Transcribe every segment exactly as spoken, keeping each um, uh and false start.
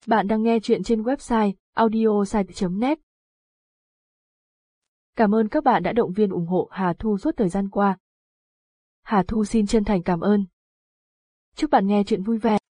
Bạn đang nghe chuyện trên website audiosite chấm net. Cảm ơn các bạn đã động viên ủng hộ Hà Thu suốt thời gian qua. Hà Thu xin chân thành cảm ơn. Chúc bạn nghe chuyện vui vẻ.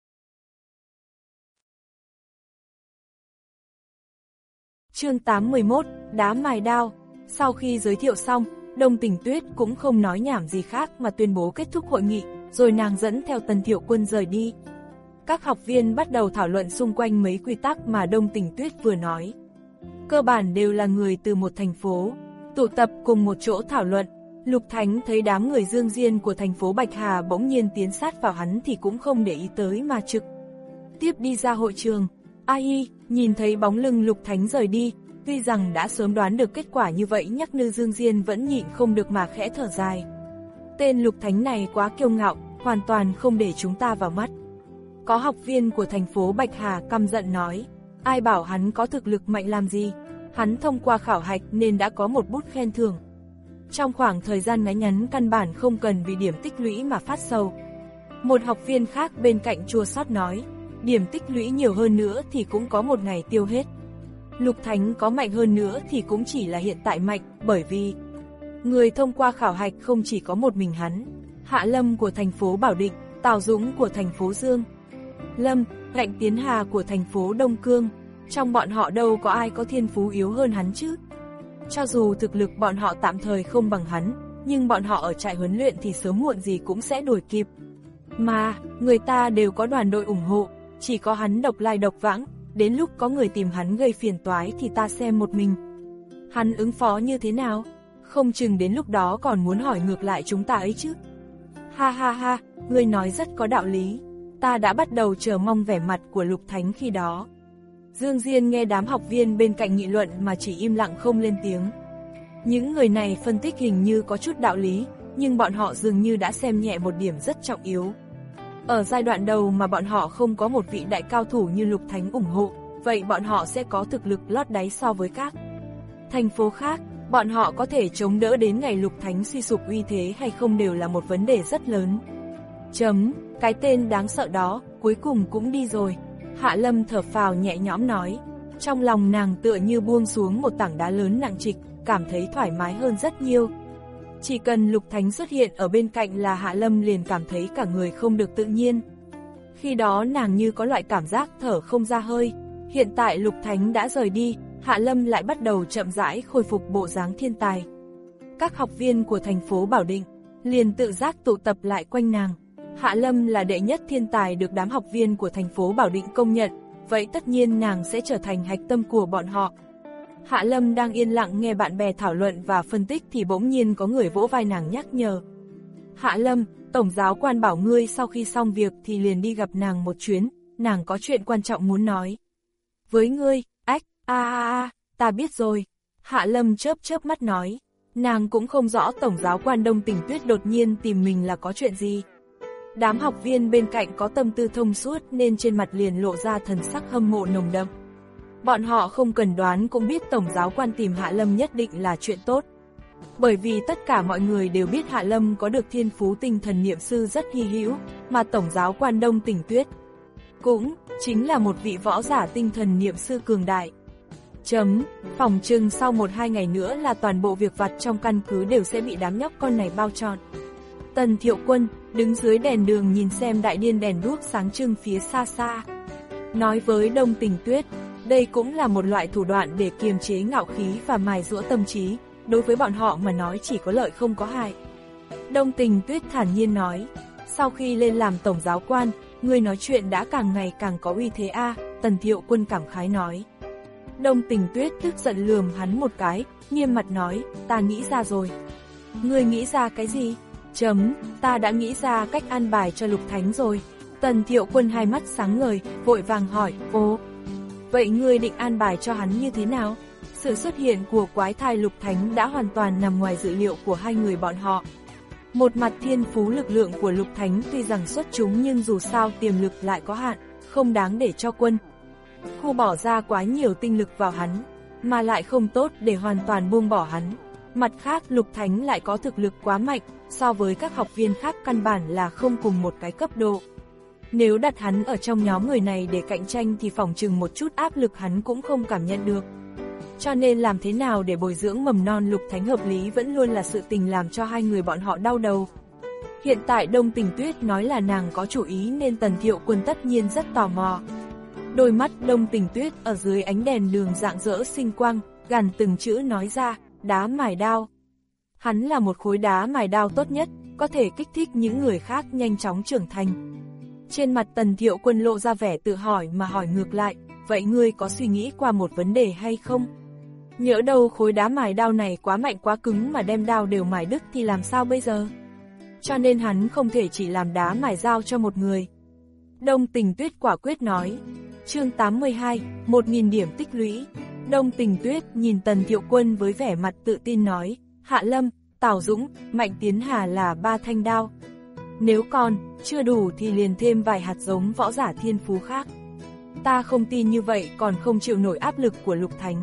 Chương tám mươi mốt, Đá mài đao. Sau khi giới thiệu xong, Đông Tình Tuyết cũng không nói nhảm gì khác mà tuyên bố kết thúc hội nghị, rồi nàng dẫn theo Tần Thiệu Quân rời đi. Các học viên bắt đầu thảo luận xung quanh mấy quy tắc mà Đông Tình Tuyết vừa nói. Cơ bản đều là người từ một thành phố, tụ tập cùng một chỗ thảo luận. Lục Thánh thấy đám người Dương Diên của thành phố Bạch Hà bỗng nhiên tiến sát vào hắn thì cũng không để ý tới mà trực tiếp đi ra hội trường. Ai, nhìn thấy bóng lưng Lục Thánh rời đi, tuy rằng đã sớm đoán được kết quả như vậy nhắc Nư Dương Diên vẫn nhịn không được mà khẽ thở dài. Tên Lục Thánh này quá kiêu ngạo, hoàn toàn không để chúng ta vào mắt. Có học viên của thành phố Bạch Hà căm giận nói, ai bảo hắn có thực lực mạnh làm gì, hắn thông qua khảo hạch nên đã có một bút khen thưởng. Trong khoảng thời gian ngắn ngắn căn bản không cần vì điểm tích lũy mà phát sầu. Một học viên khác bên cạnh chua xót nói, điểm tích lũy nhiều hơn nữa thì cũng có một ngày tiêu hết. Lục Thánh có mạnh hơn nữa thì cũng chỉ là hiện tại mạnh, bởi vì người thông qua khảo hạch không chỉ có một mình hắn. Hạ Lâm của thành phố Bảo Định, Tào Dũng của thành phố Dương Lâm, Lạnh Tiến Hà của thành phố Đông Cương. Trong bọn họ đâu có ai có thiên phú yếu hơn hắn chứ. Cho dù thực lực bọn họ tạm thời không bằng hắn, nhưng bọn họ ở trại huấn luyện thì sớm muộn gì cũng sẽ đuổi kịp. Mà, người ta đều có đoàn đội ủng hộ, chỉ có hắn độc lai độc vãng, đến lúc có người tìm hắn gây phiền toái thì ta xem một mình. Hắn ứng phó như thế nào? Không chừng đến lúc đó còn muốn hỏi ngược lại chúng ta ấy chứ. Ha ha ha, ngươi nói rất có đạo lý. Ta đã bắt đầu chờ mong vẻ mặt của Lục Thánh khi đó. Dương Diên nghe đám học viên bên cạnh nghị luận mà chỉ im lặng không lên tiếng. Những người này phân tích hình như có chút đạo lý, nhưng bọn họ dường như đã xem nhẹ một điểm rất trọng yếu. Ở giai đoạn đầu mà bọn họ không có một vị đại cao thủ như Lục Thánh ủng hộ, vậy bọn họ sẽ có thực lực lót đáy so với các thành phố khác. Bọn họ có thể chống đỡ đến ngày Lục Thánh suy sụp uy thế hay không đều là một vấn đề rất lớn. Chấm, cái tên đáng sợ đó, cuối cùng cũng đi rồi. Hạ Lâm thở phào nhẹ nhõm nói. Trong lòng nàng tựa như buông xuống một tảng đá lớn nặng trịch, cảm thấy thoải mái hơn rất nhiều. Chỉ cần Lục Thánh xuất hiện ở bên cạnh là Hạ Lâm liền cảm thấy cả người không được tự nhiên. Khi đó nàng như có loại cảm giác thở không ra hơi. Hiện tại Lục Thánh đã rời đi, Hạ Lâm lại bắt đầu chậm rãi khôi phục bộ dáng thiên tài. Các học viên của thành phố Bảo Định liền tự giác tụ tập lại quanh nàng. Hạ Lâm là đệ nhất thiên tài được đám học viên của thành phố Bảo Định công nhận, vậy tất nhiên nàng sẽ trở thành hạch tâm của bọn họ. Hạ Lâm đang yên lặng nghe bạn bè thảo luận và phân tích thì bỗng nhiên có người vỗ vai nàng nhắc nhở. Hạ Lâm, tổng giáo quan bảo ngươi sau khi xong việc thì liền đi gặp nàng một chuyến, nàng có chuyện quan trọng muốn nói với ngươi. Ách, a a a, ta biết rồi. Hạ Lâm chớp chớp mắt nói, nàng cũng không rõ tổng giáo quan Đông Tình Tuyết đột nhiên tìm mình là có chuyện gì. Đám học viên bên cạnh có tâm tư thông suốt nên trên mặt liền lộ ra thần sắc hâm mộ nồng đậm. Bọn họ không cần đoán cũng biết tổng giáo quan tìm Hạ Lâm nhất định là chuyện tốt. Bởi vì tất cả mọi người đều biết Hạ Lâm có được thiên phú tinh thần niệm sư rất hy hữu, mà tổng giáo quan Đông Tình Tuyết cũng chính là một vị võ giả tinh thần niệm sư cường đại. Chấm, phòng trừng sau một hai ngày nữa là toàn bộ việc vặt trong căn cứ đều sẽ bị đám nhóc con này bao trọn. Tần Thiệu Quân đứng dưới đèn đường nhìn xem đại điên đèn đuốc sáng trưng phía xa xa. Nói với Đông Tình Tuyết, đây cũng là một loại thủ đoạn để kiềm chế ngạo khí và mài giũa tâm trí, đối với bọn họ mà nói chỉ có lợi không có hại. Đông Tình Tuyết thản nhiên nói, sau khi lên làm tổng giáo quan, ngươi nói chuyện đã càng ngày càng có uy thế a. Tần Thiệu Quân cảm khái nói. Đông Tình Tuyết tức giận lườm hắn một cái, nghiêm mặt nói, ta nghĩ ra rồi. Ngươi nghĩ ra cái gì? Chấm, ta đã nghĩ ra cách an bài cho Lục Thánh rồi. Tần Thiệu Quân hai mắt sáng ngời, vội vàng hỏi, ồ, vậy ngươi định an bài cho hắn như thế nào? Sự xuất hiện của quái thai Lục Thánh đã hoàn toàn nằm ngoài dự liệu của hai người bọn họ. Một mặt thiên phú lực lượng của Lục Thánh tuy rằng xuất chúng nhưng dù sao tiềm lực lại có hạn, không đáng để cho quân khu bỏ ra quá nhiều tinh lực vào hắn, mà lại không tốt để hoàn toàn buông bỏ hắn. Mặt khác Lục Thánh lại có thực lực quá mạnh, so với các học viên khác căn bản là không cùng một cái cấp độ. Nếu đặt hắn ở trong nhóm người này để cạnh tranh thì phỏng chừng một chút áp lực hắn cũng không cảm nhận được. Cho nên làm thế nào để bồi dưỡng mầm non Lục Thánh hợp lý vẫn luôn là sự tình làm cho hai người bọn họ đau đầu. Hiện tại Đông Tình Tuyết nói là nàng có chủ ý nên Tần Thiệu Quân tất nhiên rất tò mò. Đôi mắt Đông Tình Tuyết ở dưới ánh đèn đường rạng rỡ sinh quang, gằn từng chữ nói ra, đá mài đao. Hắn là một khối đá mài đao tốt nhất, có thể kích thích những người khác nhanh chóng trưởng thành. Trên mặt Tần Thiệu Quân lộ ra vẻ tự hỏi mà hỏi ngược lại, vậy ngươi có suy nghĩ qua một vấn đề hay không? Nhỡ đâu khối đá mài đao này quá mạnh quá cứng mà đem đao đều mài đứt thì làm sao bây giờ? Cho nên hắn không thể chỉ làm đá mài dao cho một người. Đông Tình Tuyết quả quyết nói. Chương tám mươi hai, một nghìn điểm tích lũy. Đông Tình Tuyết nhìn Tần Thiệu Quân với vẻ mặt tự tin nói, Hạ Lâm, Tào Dũng, Mạnh Tiến Hà là ba thanh đao. Nếu còn chưa đủ thì liền thêm vài hạt giống võ giả thiên phú khác. Ta không tin như vậy còn không chịu nổi áp lực của Lục Thánh.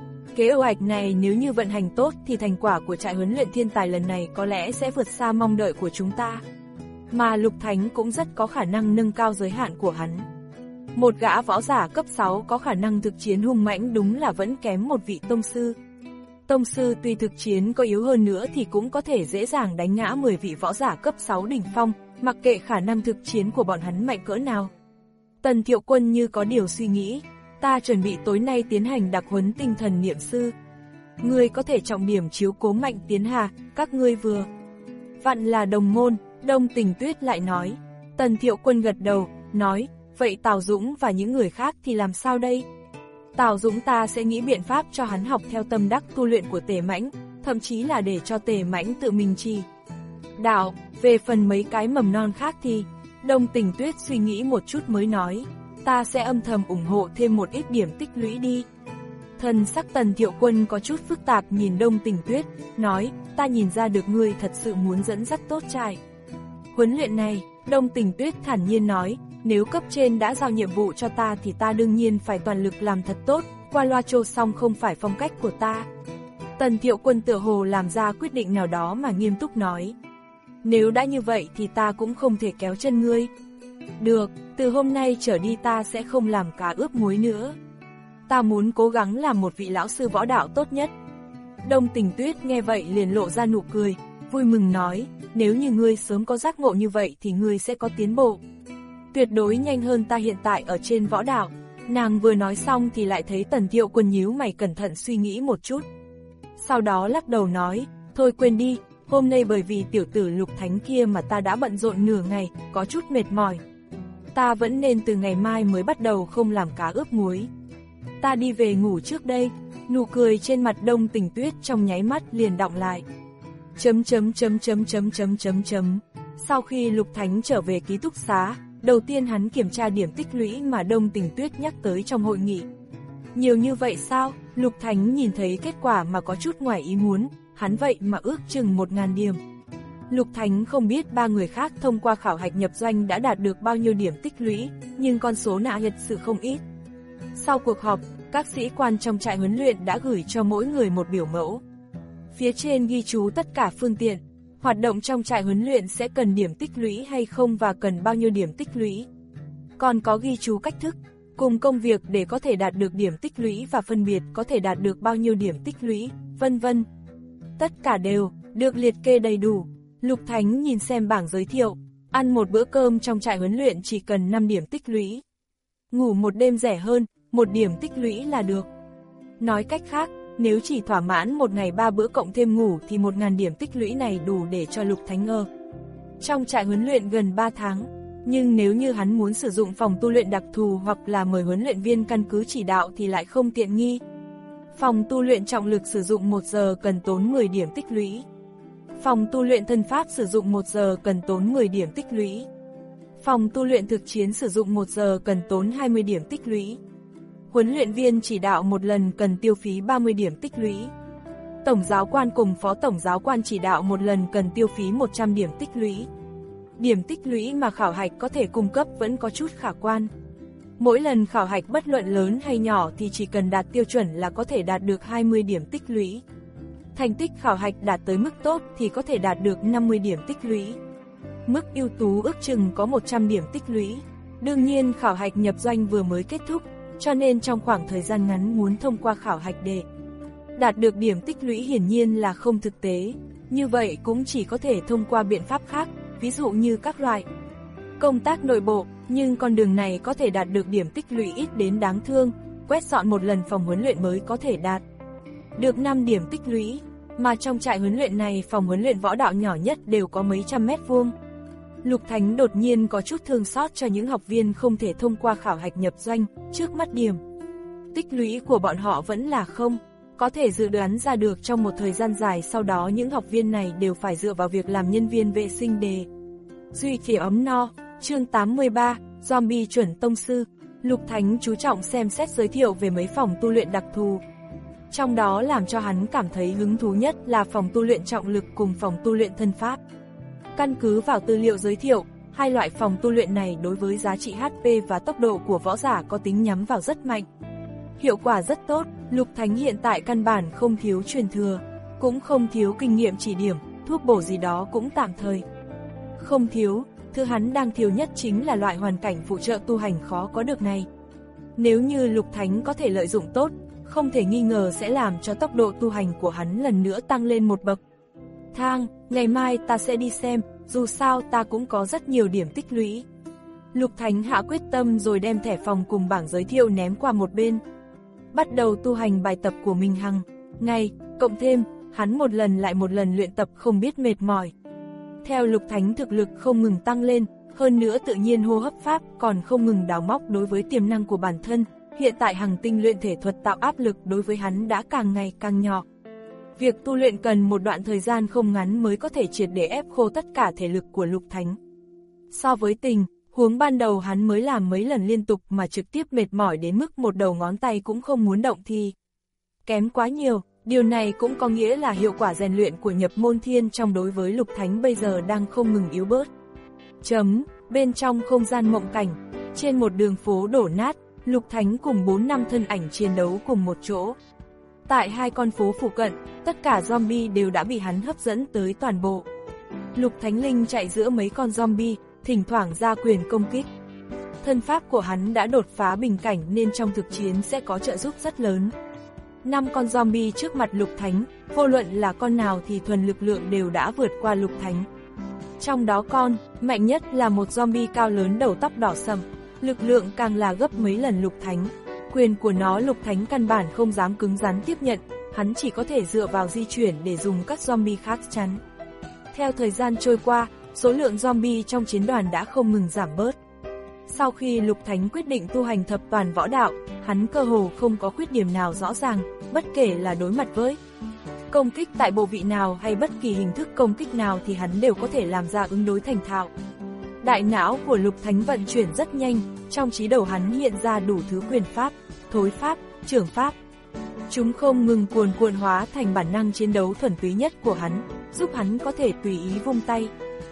Kế hoạch này nếu như vận hành tốt thì thành quả của trại huấn luyện thiên tài lần này có lẽ sẽ vượt xa mong đợi của chúng ta. Mà Lục Thánh cũng rất có khả năng nâng cao giới hạn của hắn. Một gã võ giả cấp sáu có khả năng thực chiến hung mãnh đúng là vẫn kém một vị tông sư. Tông sư tuy thực chiến có yếu hơn nữa thì cũng có thể dễ dàng đánh ngã mười vị võ giả cấp sáu đỉnh phong, mặc kệ khả năng thực chiến của bọn hắn mạnh cỡ nào. Tần Thiệu Quân như có điều suy nghĩ, ta chuẩn bị tối nay tiến hành đặc huấn tinh thần niệm sư. Ngươi có thể trọng điểm chiếu cố Mạnh Tiến Hà, các ngươi vừa vặn là đồng môn. Đông Tình Tuyết lại nói. Tần Thiệu Quân gật đầu, nói, vậy Tào Dũng và những người khác thì làm sao đây? Tào Dũng ta sẽ nghĩ biện pháp cho hắn học theo tâm đắc tu luyện của Tề Mãnh, thậm chí là để cho Tề Mãnh tự mình trì đạo. Về phần mấy cái mầm non khác thì, Đông Tình Tuyết suy nghĩ một chút mới nói, ta sẽ âm thầm ủng hộ thêm một ít điểm tích lũy đi. Thần sắc Tần Thiệu Quân có chút phức tạp nhìn Đông Tình Tuyết, nói, ta nhìn ra được ngươi thật sự muốn dẫn dắt tốt trai huấn luyện này. Đông Tình Tuyết thản nhiên nói, nếu cấp trên đã giao nhiệm vụ cho ta thì ta đương nhiên phải toàn lực làm thật tốt, qua loa trô xong không phải phong cách của ta. Tần Thiệu Quân tựa hồ làm ra quyết định nào đó mà nghiêm túc nói, nếu đã như vậy thì ta cũng không thể kéo chân ngươi. Được, từ hôm nay trở đi ta sẽ không làm cá ướp muối nữa. Ta muốn cố gắng làm một vị lão sư võ đạo tốt nhất. Đông Tình Tuyết nghe vậy liền lộ ra nụ cười, vui mừng nói, nếu như ngươi sớm có giác ngộ như vậy thì ngươi sẽ có tiến bộ. Tuyệt đối nhanh hơn ta hiện tại ở trên võ đạo. Nàng vừa nói xong thì lại thấy Tần Thiệu Quân nhíu mày cẩn thận suy nghĩ một chút. Sau đó lắc đầu nói, thôi quên đi, hôm nay bởi vì tiểu tử Lục Thánh kia mà ta đã bận rộn nửa ngày, có chút mệt mỏi. Ta vẫn nên từ ngày mai mới bắt đầu không làm cá ướp muối. Ta đi về ngủ trước đây. Nụ cười trên mặt Đông Tình Tuyết trong nháy mắt liền đọng lại. Chấm chấm chấm chấm chấm chấm chấm chấm. Sau khi Lục Thánh trở về ký túc xá, đầu tiên hắn kiểm tra điểm tích lũy mà Đông Tình Tuyết nhắc tới trong hội nghị. Nhiều như vậy sao? Lục Thánh nhìn thấy kết quả mà có chút ngoài ý muốn, hắn vậy mà ước chừng một ngàn điểm. Lục Thánh không biết ba người khác thông qua khảo hạch nhập doanh đã đạt được bao nhiêu điểm tích lũy, nhưng con số nạ thật sự không ít. Sau cuộc họp, các sĩ quan trong trại huấn luyện đã gửi cho mỗi người một biểu mẫu. Phía trên ghi chú tất cả phương tiện, hoạt động trong trại huấn luyện sẽ cần điểm tích lũy hay không và cần bao nhiêu điểm tích lũy. Còn có ghi chú cách thức, cùng công việc để có thể đạt được điểm tích lũy và phân biệt có thể đạt được bao nhiêu điểm tích lũy, vân vân. Tất cả đều được liệt kê đầy đủ. Lục Thánh nhìn xem bảng giới thiệu, ăn một bữa cơm trong trại huấn luyện chỉ cần năm điểm tích lũy. Ngủ một đêm rẻ hơn, một điểm tích lũy là được. Nói cách khác, nếu chỉ thỏa mãn một ngày ba bữa cộng thêm ngủ thì một nghìn điểm tích lũy này đủ để cho Lục Thánh ở trong trại huấn luyện gần ba tháng. Nhưng nếu như hắn muốn sử dụng phòng tu luyện đặc thù hoặc là mời huấn luyện viên căn cứ chỉ đạo thì lại không tiện nghi. Phòng tu luyện trọng lực sử dụng một giờ cần tốn mười điểm tích lũy. Phòng tu luyện thân pháp sử dụng một giờ cần tốn mười điểm tích lũy. Phòng tu luyện thực chiến sử dụng một giờ cần tốn hai mươi điểm tích lũy. Huấn luyện viên chỉ đạo một lần cần tiêu phí ba mươi điểm tích lũy. Tổng giáo quan cùng phó tổng giáo quan chỉ đạo một lần cần tiêu phí một trăm điểm tích lũy. Điểm tích lũy mà khảo hạch có thể cung cấp vẫn có chút khả quan. Mỗi lần khảo hạch bất luận lớn hay nhỏ thì chỉ cần đạt tiêu chuẩn là có thể đạt được hai mươi điểm tích lũy. Thành tích khảo hạch đạt tới mức tốt thì có thể đạt được năm mươi điểm tích lũy. Mức ưu tú ước chừng có một trăm điểm tích lũy. Đương nhiên khảo hạch nhập doanh vừa mới kết thúc, cho nên trong khoảng thời gian ngắn muốn thông qua khảo hạch để đạt được điểm tích lũy hiển nhiên là không thực tế, như vậy cũng chỉ có thể thông qua biện pháp khác, ví dụ như các loại công tác nội bộ, nhưng con đường này có thể đạt được điểm tích lũy ít đến đáng thương, quét dọn một lần phòng huấn luyện mới có thể đạt được năm điểm tích lũy, mà trong trại huấn luyện này phòng huấn luyện võ đạo nhỏ nhất đều có mấy trăm mét vuông. Lục Thánh đột nhiên có chút thương xót cho những học viên không thể thông qua khảo hạch nhập doanh, trước mắt điểm tích lũy của bọn họ vẫn là không, có thể dự đoán ra được trong một thời gian dài sau đó những học viên này đều phải dựa vào việc làm nhân viên vệ sinh để duy trì ấm no. Chương tám mươi ba, Zombie chuẩn tông sư. Lục Thánh chú trọng xem xét giới thiệu về mấy phòng tu luyện đặc thù. Trong đó làm cho hắn cảm thấy hứng thú nhất là phòng tu luyện trọng lực cùng phòng tu luyện thân pháp. Căn cứ vào tư liệu giới thiệu, hai loại phòng tu luyện này đối với giá trị hát pê và tốc độ của võ giả có tính nhắm vào rất mạnh. Hiệu quả rất tốt, Lục Thánh hiện tại căn bản không thiếu truyền thừa, cũng không thiếu kinh nghiệm chỉ điểm, thuốc bổ gì đó cũng tạm thời không thiếu, thứ hắn đang thiếu nhất chính là loại hoàn cảnh phụ trợ tu hành khó có được này. Nếu như Lục Thánh có thể lợi dụng tốt, không thể nghi ngờ sẽ làm cho tốc độ tu hành của hắn lần nữa tăng lên một bậc thang. Ngày mai ta sẽ đi xem, dù sao ta cũng có rất nhiều điểm tích lũy. Lục Thánh hạ quyết tâm rồi đem thẻ phòng cùng bảng giới thiệu ném qua một bên. Bắt đầu tu hành bài tập của mình hằng ngày, cộng thêm, hắn một lần lại một lần luyện tập không biết mệt mỏi. Theo Lục Thánh thực lực không ngừng tăng lên, hơn nữa tự nhiên hô hấp pháp còn không ngừng đào móc đối với tiềm năng của bản thân, hiện tại hằng tinh luyện thể thuật tạo áp lực đối với hắn đã càng ngày càng nhỏ. Việc tu luyện cần một đoạn thời gian không ngắn mới có thể triệt để ép khô tất cả thể lực của Lục Thánh. So với tình huống ban đầu hắn mới làm mấy lần liên tục mà trực tiếp mệt mỏi đến mức một đầu ngón tay cũng không muốn động thì kém quá nhiều, điều này cũng có nghĩa là hiệu quả rèn luyện của nhập môn thiên trong đối với Lục Thánh bây giờ đang không ngừng yếu bớt. Chấm, bên trong không gian mộng cảnh, trên một đường phố đổ nát, Lục Thánh cùng bốn năm thân ảnh chiến đấu cùng một chỗ. Tại hai con phố phụ cận, tất cả zombie đều đã bị hắn hấp dẫn tới toàn bộ. Lục Thánh Linh chạy giữa mấy con zombie, thỉnh thoảng ra quyền công kích. Thân pháp của hắn đã đột phá bình cảnh nên trong thực chiến sẽ có trợ giúp rất lớn. Năm con zombie trước mặt Lục Thánh, vô luận là con nào thì thuần lực lượng đều đã vượt qua Lục Thánh. Trong đó con mạnh nhất là một zombie cao lớn đầu tóc đỏ sẫm, lực lượng càng là gấp mấy lần Lục Thánh. Quyền của nó Lục Thánh căn bản không dám cứng rắn tiếp nhận, hắn chỉ có thể dựa vào di chuyển để dùng các zombie khác chắn. Theo thời gian trôi qua, số lượng zombie trong chiến đoàn đã không ngừng giảm bớt. Sau khi Lục Thánh quyết định tu hành thập toàn võ đạo, hắn cơ hồ không có khuyết điểm nào rõ ràng, bất kể là đối mặt với công kích tại bộ vị nào hay bất kỳ hình thức công kích nào thì hắn đều có thể làm ra ứng đối thành thạo. Đại não của Lục Thánh vận chuyển rất nhanh, trong trí đầu hắn hiện ra đủ thứ quyền pháp, thối pháp, trưởng pháp. Chúng không ngừng cuồn cuộn hóa thành bản năng chiến đấu thuần túy nhất của hắn, giúp hắn có thể tùy ý vung tay.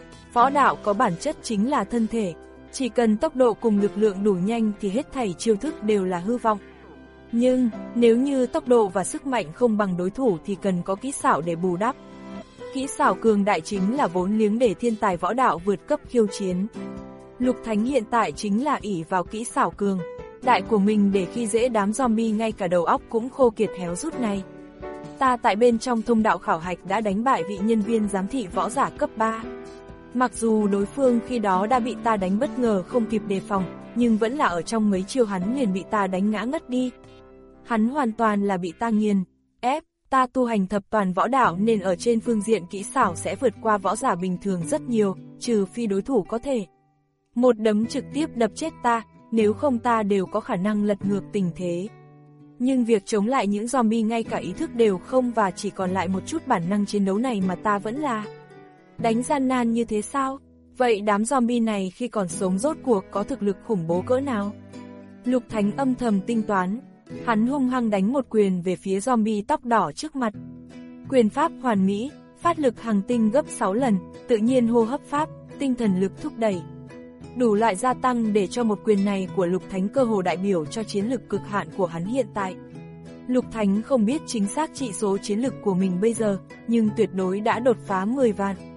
Võ đạo có bản chất chính là thân thể, chỉ cần tốc độ cùng lực lượng đủ nhanh thì hết thảy chiêu thức đều là hư vọng. Nhưng, nếu như tốc độ và sức mạnh không bằng đối thủ thì cần có kỹ xảo để bù đắp. Kỹ xảo cường đại chính là vốn liếng để thiên tài võ đạo vượt cấp khiêu chiến. Lục Thánh hiện tại chính là ỷ vào kỹ xảo cường đại của mình để khi dễ đám zombie ngay cả đầu óc cũng khô kiệt héo rút này. Ta tại bên trong thông đạo khảo hạch đã đánh bại vị nhân viên giám thị võ giả cấp ba. Mặc dù đối phương khi đó đã bị ta đánh bất ngờ không kịp đề phòng, nhưng vẫn là ở trong mấy chiêu hắn liền bị ta đánh ngã ngất đi. Hắn hoàn toàn là bị ta nghiền ép, ta tu hành thập toàn võ đạo nên ở trên phương diện kỹ xảo sẽ vượt qua võ giả bình thường rất nhiều, trừ phi đối thủ có thể một đấm trực tiếp đập chết ta, nếu không ta đều có khả năng lật ngược tình thế. Nhưng việc chống lại những zombie ngay cả ý thức đều không và chỉ còn lại một chút bản năng chiến đấu này mà ta vẫn là đánh gian nan như thế sao? Vậy đám zombie này khi còn sống rốt cuộc có thực lực khủng bố cỡ nào? Lục Thánh âm thầm tinh toán, hắn hung hăng đánh một quyền về phía zombie tóc đỏ trước mặt. Quyền pháp hoàn mỹ, phát lực hàng tinh gấp sáu lần, tự nhiên hô hấp pháp, tinh thần lực thúc đẩy. Đủ loại gia tăng để cho một quyền này của Lục Thánh cơ hồ đại biểu cho chiến lực cực hạn của hắn hiện tại. Lục Thánh không biết chính xác trị số chiến lực của mình bây giờ, nhưng tuyệt đối đã đột phá mười vạn.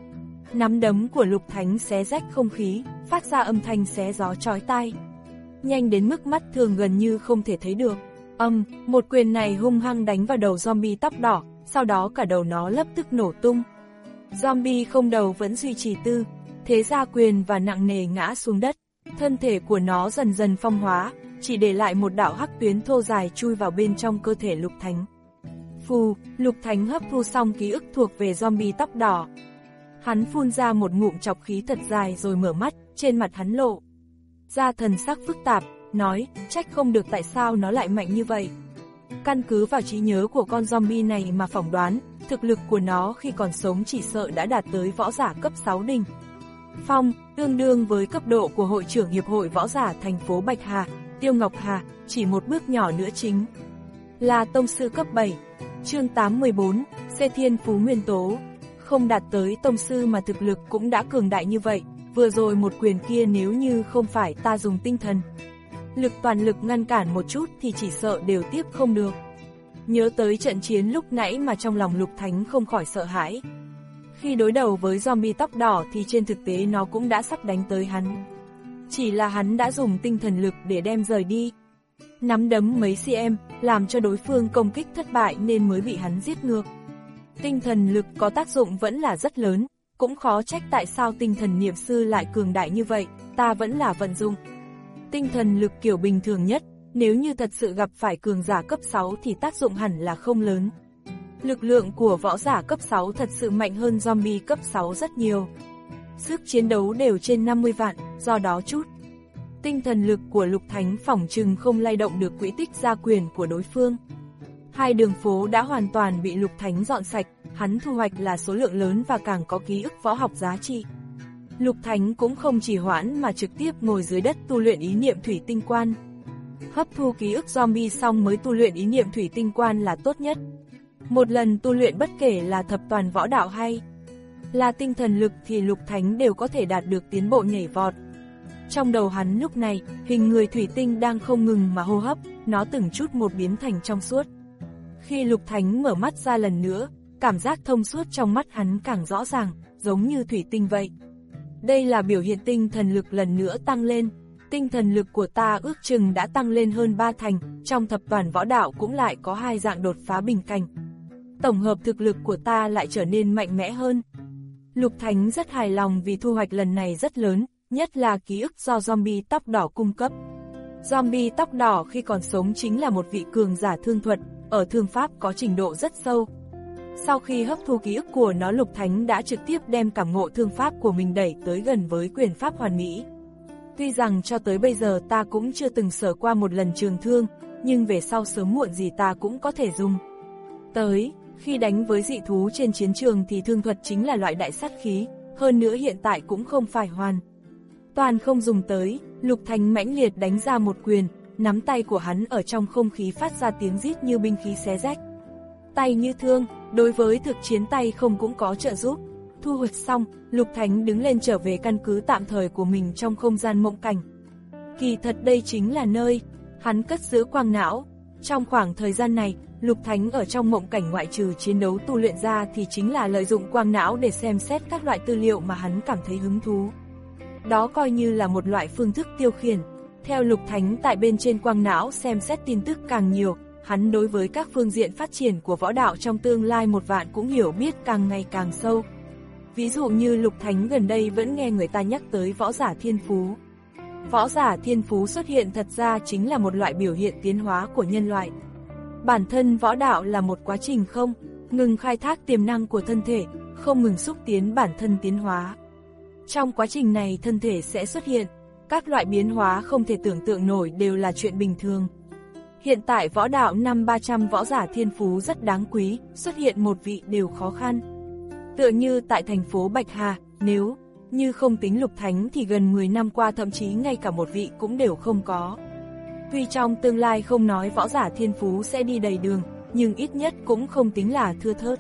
Nắm đấm của Lục Thánh xé rách không khí, phát ra âm thanh xé gió chói tai. Nhanh đến mức mắt thường gần như không thể thấy được. Âm, um, một quyền này hung hăng đánh vào đầu zombie tóc đỏ, sau đó cả đầu nó lập tức nổ tung. Zombie không đầu vẫn duy trì tư thế ra quyền và nặng nề ngã xuống đất. Thân thể của nó dần dần phong hóa, chỉ để lại một đạo hắc tuyến thô dài chui vào bên trong cơ thể Lục Thánh. Phù, Lục Thánh hấp thu xong ký ức thuộc về zombie tóc đỏ. Hắn phun ra một ngụm chọc khí thật dài rồi mở mắt, trên mặt hắn lộ ra thần sắc phức tạp, nói, trách không được tại sao nó lại mạnh như vậy. Căn cứ vào trí nhớ của con zombie này mà phỏng đoán, thực lực của nó khi còn sống chỉ sợ đã đạt tới võ giả cấp sáu đỉnh phong, tương đương với cấp độ của hội trưởng hiệp hội võ giả thành phố Bạch Hà, Tiêu Ngọc Hà, chỉ một bước nhỏ nữa chính là tông sư cấp bảy. Chương tám mươi bốn, Xê Thiên Phú Nguyên Tố. Không đạt tới tông sư mà thực lực cũng đã cường đại như vậy, vừa rồi một quyền kia nếu như không phải ta dùng tinh thần lực toàn lực ngăn cản một chút thì chỉ sợ đều tiếp không được. Nhớ tới trận chiến lúc nãy mà trong lòng Lục Thánh không khỏi sợ hãi. Khi đối đầu với zombie tóc đỏ thì trên thực tế nó cũng đã sắp đánh tới hắn. Chỉ là hắn đã dùng tinh thần lực để đem rời đi. Nắm đấm mấy cm, làm cho đối phương công kích thất bại nên mới bị hắn giết ngược. Tinh thần lực có tác dụng vẫn là rất lớn, cũng khó trách tại sao tinh thần niệm sư lại cường đại như vậy, ta vẫn là vận dụng tinh thần lực kiểu bình thường nhất, nếu như thật sự gặp phải cường giả cấp sáu thì tác dụng hẳn là không lớn. Lực lượng của võ giả cấp sáu thật sự mạnh hơn zombie cấp sáu rất nhiều. Sức chiến đấu đều trên năm mươi vạn, do đó chút tinh thần lực của Lục Thánh phỏng chừng không lay động được quỹ tích gia quyền của đối phương. Hai đường phố đã hoàn toàn bị Lục Thánh dọn sạch, hắn thu hoạch là số lượng lớn và càng có ký ức võ học giá trị. Lục Thánh cũng không trì hoãn mà trực tiếp ngồi dưới đất tu luyện ý niệm thủy tinh quan. Hấp thu ký ức zombie xong mới tu luyện ý niệm thủy tinh quan là tốt nhất. Một lần tu luyện bất kể là thập toàn võ đạo hay là tinh thần lực thì Lục Thánh đều có thể đạt được tiến bộ nhảy vọt. Trong đầu hắn lúc này, hình người thủy tinh đang không ngừng mà hô hấp, nó từng chút một biến thành trong suốt. Khi Lục Thánh mở mắt ra lần nữa, cảm giác thông suốt trong mắt hắn càng rõ ràng, giống như thủy tinh vậy. Đây là biểu hiện tinh thần lực lần nữa tăng lên. Tinh thần lực của ta ước chừng đã tăng lên hơn ba thành, trong thập toàn võ đạo cũng lại có hai dạng đột phá bình cảnh. Tổng hợp thực lực của ta lại trở nên mạnh mẽ hơn. Lục Thánh rất hài lòng vì thu hoạch lần này rất lớn, nhất là ký ức do zombie tóc đỏ cung cấp. Zombie tóc đỏ khi còn sống chính là một vị cường giả thương thuật, ở thương pháp có trình độ rất sâu. Sau khi hấp thu ký ức của nó, Lục Thánh đã trực tiếp đem cảm ngộ thương pháp của mình đẩy tới gần với quyền pháp hoàn mỹ. Tuy rằng cho tới bây giờ ta cũng chưa từng sở qua một lần trường thương, nhưng về sau sớm muộn gì ta cũng có thể dùng tới. Khi đánh với dị thú trên chiến trường thì thương thuật chính là loại đại sát khí, hơn nữa hiện tại cũng không phải hoàn toàn không dùng tới. Lục Thánh mãnh liệt đánh ra một quyền, nắm tay của hắn ở trong không khí phát ra tiếng rít như binh khí xé rách. Tay như thương, đối với thực chiến tay không cũng có trợ giúp. Thu hoạch xong, Lục Thánh đứng lên trở về căn cứ tạm thời của mình trong không gian mộng cảnh. Kỳ thật đây chính là nơi hắn cất giữ quang não. Trong khoảng thời gian này, Lục Thánh ở trong mộng cảnh ngoại trừ chiến đấu tu luyện ra thì chính là lợi dụng quang não để xem xét các loại tư liệu mà hắn cảm thấy hứng thú. Đó coi như là một loại phương thức tiêu khiển. Theo Lục Thánh tại bên trên quang não xem xét tin tức càng nhiều, hắn đối với các phương diện phát triển của võ đạo trong tương lai một vạn cũng hiểu biết càng ngày càng sâu. Ví dụ như Lục Thánh gần đây vẫn nghe người ta nhắc tới võ giả thiên phú. Võ giả thiên phú xuất hiện thật ra chính là một loại biểu hiện tiến hóa của nhân loại. Bản thân võ đạo là một quá trình không ngừng khai thác tiềm năng của thân thể, không ngừng xúc tiến bản thân tiến hóa. Trong quá trình này thân thể sẽ xuất hiện các loại biến hóa không thể tưởng tượng nổi, đều là chuyện bình thường. Hiện tại võ đạo năm ba trăm võ giả thiên phú rất đáng quý, xuất hiện một vị đều khó khăn. Tựa như tại thành phố Bạch Hà, nếu như không tính Lục Thánh thì gần mười năm qua thậm chí ngay cả một vị cũng đều không có. Tuy trong tương lai không nói võ giả thiên phú sẽ đi đầy đường, nhưng ít nhất cũng không tính là thưa thớt.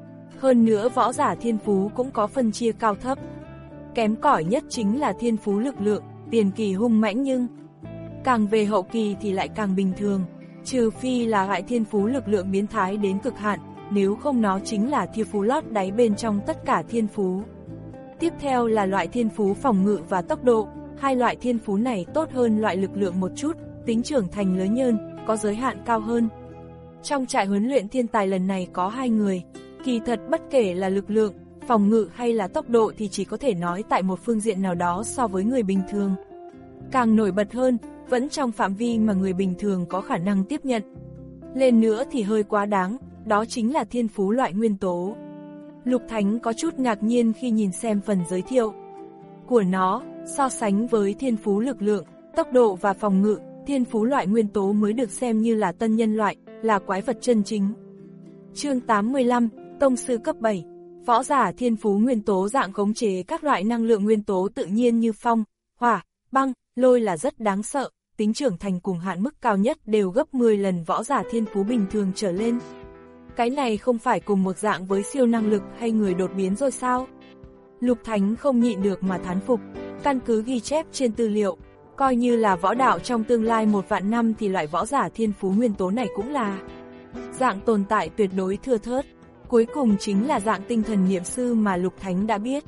Hơn nữa võ giả thiên phú cũng có phân chia cao thấp. Kém cỏi nhất chính là thiên phú lực lượng, tiền kỳ hung mãnh nhưng càng về hậu kỳ thì lại càng bình thường, trừ phi là loại thiên phú lực lượng biến thái đến cực hạn, nếu không nó chính là thiên phú lót đáy bên trong tất cả thiên phú. Tiếp theo là loại thiên phú phòng ngự và tốc độ, hai loại thiên phú này tốt hơn loại lực lượng một chút, tính trưởng thành lớn hơn, có giới hạn cao hơn. Trong trại huấn luyện thiên tài lần này có hai người, kỳ thật bất kể là lực lượng, phòng ngự hay là tốc độ thì chỉ có thể nói tại một phương diện nào đó so với người bình thường. Càng nổi bật hơn, vẫn trong phạm vi mà người bình thường có khả năng tiếp nhận. Lên nữa thì hơi quá đáng, đó chính là thiên phú loại nguyên tố. Lục Thánh có chút ngạc nhiên khi nhìn xem phần giới thiệu của nó, so sánh với thiên phú lực lượng, tốc độ và phòng ngự, thiên phú loại nguyên tố mới được xem như là tân nhân loại, là quái vật chân chính. Chương tám mươi lăm, Tông sư cấp bảy. Võ giả thiên phú nguyên tố dạng khống chế các loại năng lượng nguyên tố tự nhiên như phong, hỏa, băng, lôi là rất đáng sợ, tính trưởng thành cùng hạn mức cao nhất đều gấp mười lần võ giả thiên phú bình thường trở lên. Cái này không phải cùng một dạng với siêu năng lực hay người đột biến rồi sao? Lục Thánh không nhịn được mà thán phục, căn cứ ghi chép trên tư liệu, coi như là võ đạo trong tương lai một vạn năm thì loại võ giả thiên phú nguyên tố này cũng là dạng tồn tại tuyệt đối thưa thớt. Cuối cùng chính là dạng tinh thần niệm sư mà Lục Thánh đã biết.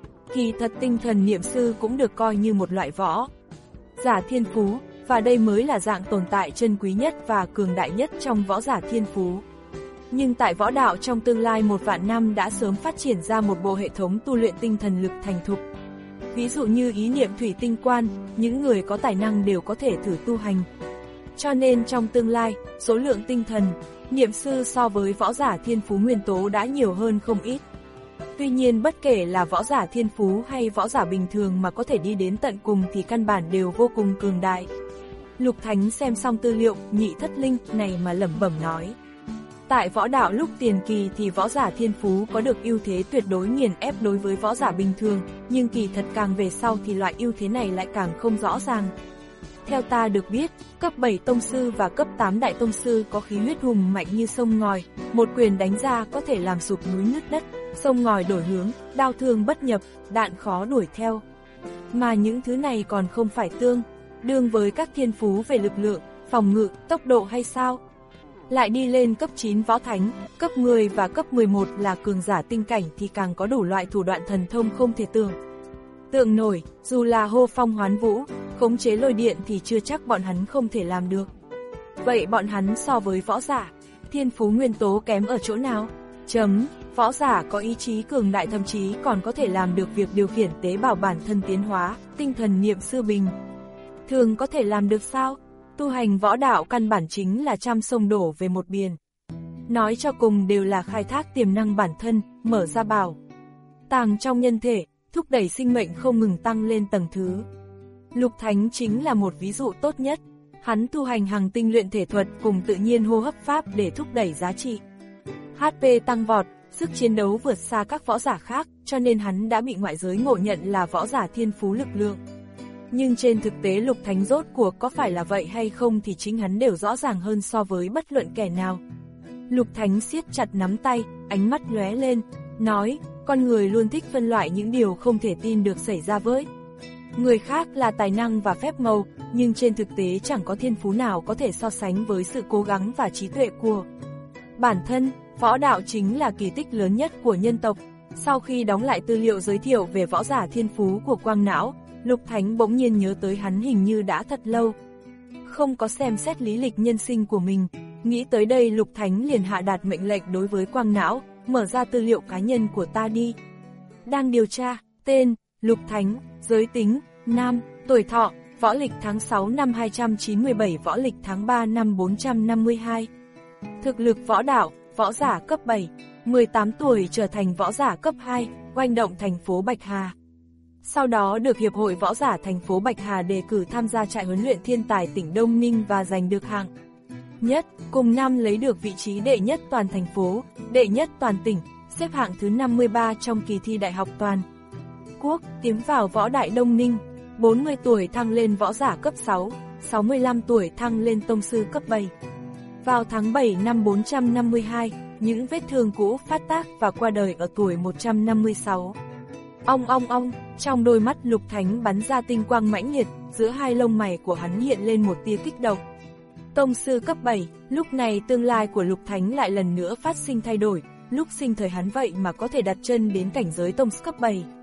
Kỳ thật tinh thần niệm sư cũng được coi như một loại võ giả thiên phú, và đây mới là dạng tồn tại chân quý nhất và cường đại nhất trong võ giả thiên phú. Nhưng tại võ đạo trong tương lai một vạn năm đã sớm phát triển ra một bộ hệ thống tu luyện tinh thần lực thành thục. Ví dụ như ý niệm thủy tinh quan, những người có tài năng đều có thể thử tu hành. Cho nên trong tương lai, số lượng tinh thần, niệm sư so với võ giả thiên phú nguyên tố đã nhiều hơn không ít. Tuy nhiên bất kể là võ giả thiên phú hay võ giả bình thường mà có thể đi đến tận cùng thì căn bản đều vô cùng cường đại. Lục Thánh xem xong tư liệu nhị thất linh này mà lẩm bẩm nói. Tại võ đạo lúc tiền kỳ thì võ giả thiên phú có được ưu thế tuyệt đối nghiền ép đối với võ giả bình thường, nhưng kỳ thật càng về sau thì loại ưu thế này lại càng không rõ ràng. Theo ta được biết, cấp bảy tông sư và cấp tám đại tông sư có khí huyết hùng mạnh như sông ngòi, một quyền đánh ra có thể làm sụp núi nứt đất, sông ngòi đổi hướng, đao thương bất nhập, đạn khó đuổi theo. Mà những thứ này còn không phải tương đương với các thiên phú về lực lượng, phòng ngự, tốc độ hay sao? Lại đi lên cấp chín võ thánh, cấp mười và cấp mười một là cường giả tinh cảnh thì càng có đủ loại thủ đoạn thần thông không thể tưởng tượng nổi, dù là hô phong hoán vũ, khống chế lôi điện thì chưa chắc bọn hắn không thể làm được. Vậy bọn hắn so với võ giả, thiên phú nguyên tố kém ở chỗ nào? Chấm, võ giả có ý chí cường đại thậm chí còn có thể làm được việc điều khiển tế bào bản thân tiến hóa, tinh thần niệm sư bình thường có thể làm được sao? Tu hành võ đạo căn bản chính là trăm sông đổ về một biển. Nói cho cùng đều là khai thác tiềm năng bản thân, mở ra bảo tàng trong nhân thể, thúc đẩy sinh mệnh không ngừng tăng lên tầng thứ. Lục Thánh chính là một ví dụ tốt nhất. Hắn tu hành hàng tinh luyện thể thuật cùng tự nhiên hô hấp pháp để thúc đẩy giá trị hát pê tăng vọt, sức chiến đấu vượt xa các võ giả khác, cho nên hắn đã bị ngoại giới ngộ nhận là võ giả thiên phú lực lượng. Nhưng trên thực tế Lục Thánh rốt cuộc có phải là vậy hay không thì chính hắn đều rõ ràng hơn so với bất luận kẻ nào. Lục Thánh siết chặt nắm tay, ánh mắt lóe lên, nói, con người luôn thích phân loại những điều không thể tin được xảy ra với người khác là tài năng và phép màu, nhưng trên thực tế chẳng có thiên phú nào có thể so sánh với sự cố gắng và trí tuệ của bản thân. Võ đạo chính là kỳ tích lớn nhất của nhân tộc. Sau khi đóng lại tư liệu giới thiệu về võ giả thiên phú của Quang Não, Lục Thánh bỗng nhiên nhớ tới hắn hình như đã thật lâu không có xem xét lý lịch nhân sinh của mình. Nghĩ tới đây Lục Thánh liền hạ đạt mệnh lệnh đối với Quang Não, mở ra tư liệu cá nhân của ta đi. Đang điều tra, tên, Lục Thánh, giới tính, nam, tuổi thọ, võ lịch tháng sáu năm hai trăm chín mươi bảy, võ lịch tháng ba năm bốn trăm năm mươi hai. Thực lực võ đạo, võ giả cấp bảy, mười tám tuổi trở thành võ giả cấp hai, oanh động thành phố Bạch Hà. Sau đó được Hiệp hội Võ giả thành phố Bạch Hà đề cử tham gia trại huấn luyện thiên tài tỉnh Đông Ninh và giành được hạng nhất, cùng năm lấy được vị trí đệ nhất toàn thành phố, đệ nhất toàn tỉnh, xếp hạng thứ năm mươi ba trong kỳ thi đại học toàn quốc, tiến vào võ đại Đông Ninh. bốn mươi tuổi thăng lên võ giả cấp sáu, sáu mươi lăm tuổi thăng lên tông sư cấp bảy. Vào tháng bảy năm bốn trăm năm mươi hai, những vết thương cũ phát tác và qua đời ở tuổi một trăm năm mươi sáu. Ong ong ong, trong đôi mắt Lục Thánh bắn ra tinh quang mãnh liệt, giữa hai lông mày của hắn hiện lên một tia kích động. Tông sư cấp bảy, lúc này tương lai của Lục Thánh lại lần nữa phát sinh thay đổi, lúc sinh thời hắn vậy mà có thể đặt chân đến cảnh giới tông sư cấp bảy.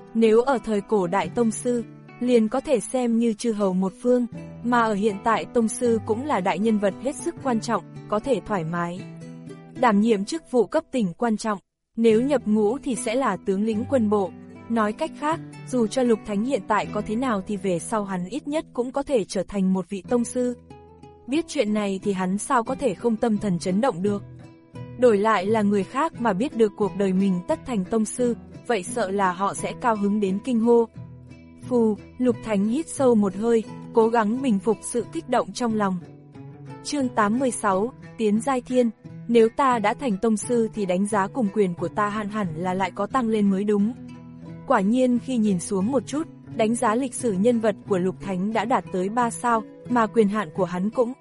Nếu ở thời cổ đại tông sư, liền có thể xem như chư hầu một phương, mà ở hiện tại tông sư cũng là đại nhân vật hết sức quan trọng, có thể thoải mái đảm nhiệm chức vụ cấp tỉnh quan trọng. Nếu nhập ngũ thì sẽ là tướng lĩnh quân bộ. Nói cách khác, dù cho Lục Thánh hiện tại có thế nào thì về sau hắn ít nhất cũng có thể trở thành một vị tông sư. Biết chuyện này thì hắn sao có thể không tâm thần chấn động được. Đổi lại là người khác mà biết được cuộc đời mình tất thành tông sư, vậy sợ là họ sẽ cao hứng đến kinh hô. Phù, Lục Thánh hít sâu một hơi, cố gắng bình phục sự kích động trong lòng. Chương tám mươi sáu, Tiến giai thiên. Nếu ta đã thành tông sư thì đánh giá cùng quyền của ta hẳn hẳn là lại có tăng lên mới đúng. Quả nhiên khi nhìn xuống một chút, đánh giá lịch sử nhân vật của Lục Thánh đã đạt tới ba sao, mà quyền hạn của hắn cũng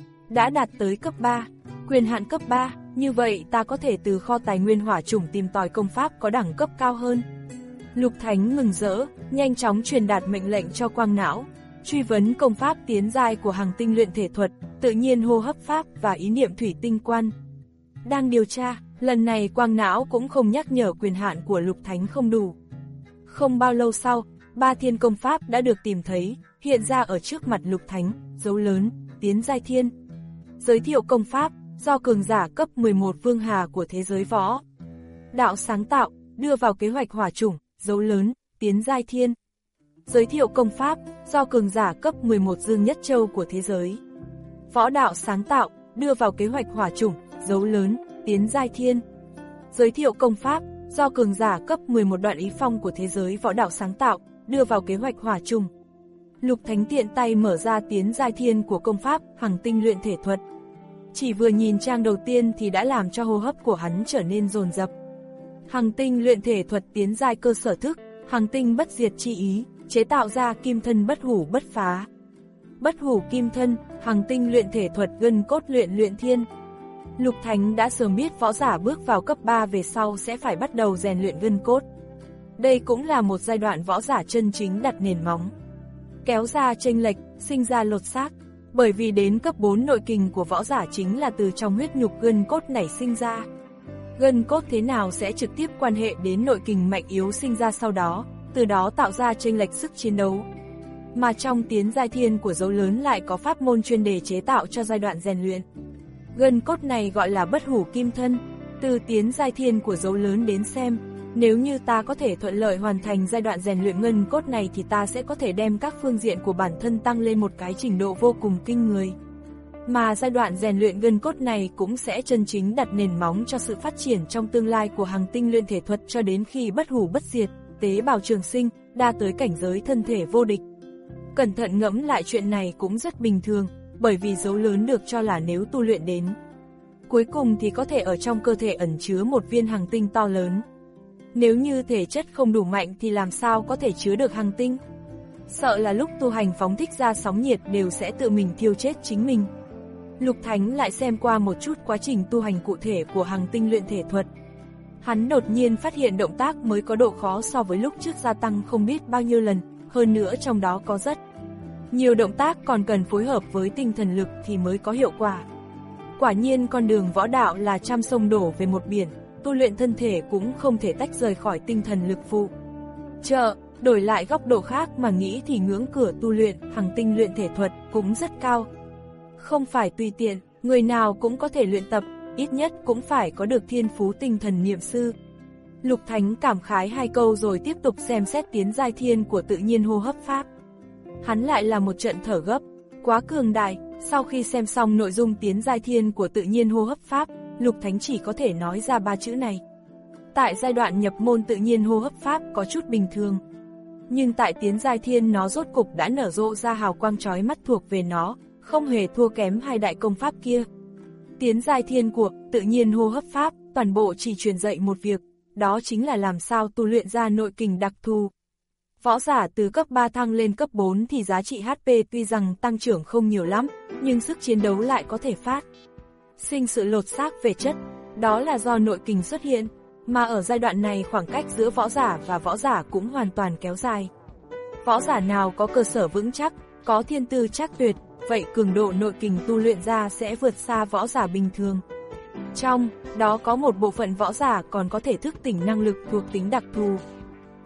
đã đạt tới cấp ba. Quyền hạn cấp ba, như vậy ta có thể từ kho tài nguyên hỏa chủng tìm tòi công pháp có đẳng cấp cao hơn. Lục Thánh mừng rỡ, nhanh chóng truyền đạt mệnh lệnh cho Quang Não, truy vấn công pháp tiến giai của Hằng Tinh luyện thể thuật, tự nhiên hô hấp pháp và ý niệm thủy tinh quan. Đang điều tra, lần này Quang Não cũng không nhắc nhở quyền hạn của Lục Thánh không đủ. Không bao lâu sau, ba thiên công pháp đã được tìm thấy, hiện ra ở trước mặt Lục Thánh, dấu lớn, tiến giai thiên. Giới thiệu công pháp, do cường giả cấp mười một vương hà của thế giới võ đạo sáng tạo, đưa vào kế hoạch hỏa chủng, dấu lớn, tiến giai thiên. Giới thiệu công pháp, do cường giả cấp mười một Dương Nhất Châu của thế giới võ đạo sáng tạo, đưa vào kế hoạch hỏa chủng, dấu lớn, tiến giai thiên. Giới thiệu công pháp, do cường giả cấp mười một Đoạn Ý Phong của thế giới võ đạo sáng tạo, đưa vào kế hoạch hỏa chủng. Lục Thánh tiện tay mở ra tiến giai thiên của công pháp Hằng Tinh luyện thể thuật. Chỉ vừa nhìn trang đầu tiên thì đã làm cho hô hấp của hắn trở nên dồn dập. Hằng Tinh luyện thể thuật tiến giai cơ sở thức, Hằng Tinh bất diệt chi ý, chế tạo ra kim thân bất hủ bất phá. Bất hủ kim thân, Hằng Tinh luyện thể thuật gân cốt luyện luyện thiên. Lục Thánh đã sớm biết võ giả bước vào cấp ba về sau sẽ phải bắt đầu rèn luyện gân cốt. Đây cũng là một giai đoạn võ giả chân chính đặt nền móng, kéo ra chênh lệch, sinh ra lột xác. Bởi vì đến cấp bốn nội kình của võ giả chính là từ trong huyết nhục gân cốt nảy sinh ra. Gân cốt thế nào sẽ trực tiếp quan hệ đến nội kình mạnh yếu sinh ra sau đó, từ đó tạo ra chênh lệch sức chiến đấu. Mà trong tiến giai thiên của dấu lớn lại có pháp môn chuyên đề chế tạo cho giai đoạn rèn luyện. Gân cốt này gọi là bất hủ kim thân. Từ tiến giai thiên của dấu lớn đến xem, nếu như ta có thể thuận lợi hoàn thành giai đoạn rèn luyện ngân cốt này thì ta sẽ có thể đem các phương diện của bản thân tăng lên một cái trình độ vô cùng kinh người. Mà giai đoạn rèn luyện gân cốt này cũng sẽ chân chính đặt nền móng cho sự phát triển trong tương lai của Hằng Tinh luyện thể thuật cho đến khi bất hủ bất diệt, tế bào trường sinh, đa tới cảnh giới thân thể vô địch. Cẩn thận ngẫm lại chuyện này cũng rất bình thường, bởi vì dấu lớn được cho là nếu tu luyện đến cuối cùng thì có thể ở trong cơ thể ẩn chứa một viên hằng tinh to lớn. Nếu như thể chất không đủ mạnh thì làm sao có thể chứa được hằng tinh? Sợ là lúc tu hành phóng thích ra sóng nhiệt đều sẽ tự mình thiêu chết chính mình. Lục Thánh lại xem qua một chút quá trình tu hành cụ thể của Hằng Tinh luyện thể thuật. Hắn đột nhiên phát hiện động tác mới có độ khó so với lúc trước gia tăng không biết bao nhiêu lần, hơn nữa trong đó có rất nhiều động tác còn cần phối hợp với tinh thần lực thì mới có hiệu quả. Quả nhiên con đường võ đạo là trăm sông đổ về một biển, tu luyện thân thể cũng không thể tách rời khỏi tinh thần lực phụ. Chợ, đổi lại góc độ khác mà nghĩ thì ngưỡng cửa tu luyện Hằng Tinh luyện thể thuật cũng rất cao. Không phải tùy tiện, người nào cũng có thể luyện tập, ít nhất cũng phải có được thiên phú tinh thần niệm sư. Lục Thánh cảm khái hai câu rồi tiếp tục xem xét tiến giai thiên của tự nhiên hô hấp pháp. Hắn lại là một trận thở gấp, quá cường đại. Sau khi xem xong nội dung tiến giai thiên của tự nhiên hô hấp pháp, Lục Thánh chỉ có thể nói ra ba chữ này. Tại giai đoạn nhập môn tự nhiên hô hấp pháp có chút bình thường, nhưng tại tiến giai thiên nó rốt cục đã nở rộ ra hào quang chói mắt thuộc về nó, không hề thua kém hai đại công pháp kia. Tiến giai thiên của tự nhiên hô hấp pháp toàn bộ chỉ truyền dạy một việc, đó chính là làm sao tu luyện ra nội kình đặc thù. Võ giả từ cấp ba thăng lên cấp bốn thì giá trị hát pê tuy rằng tăng trưởng không nhiều lắm, nhưng sức chiến đấu lại có thể phát sinh sự lột xác về chất, đó là do nội kình xuất hiện, mà ở giai đoạn này khoảng cách giữa võ giả và võ giả cũng hoàn toàn kéo dài. Võ giả nào có cơ sở vững chắc, có thiên tư chắc tuyệt, vậy cường độ nội kình tu luyện ra sẽ vượt xa võ giả bình thường. Trong đó có một bộ phận võ giả còn có thể thức tỉnh năng lực thuộc tính đặc thù.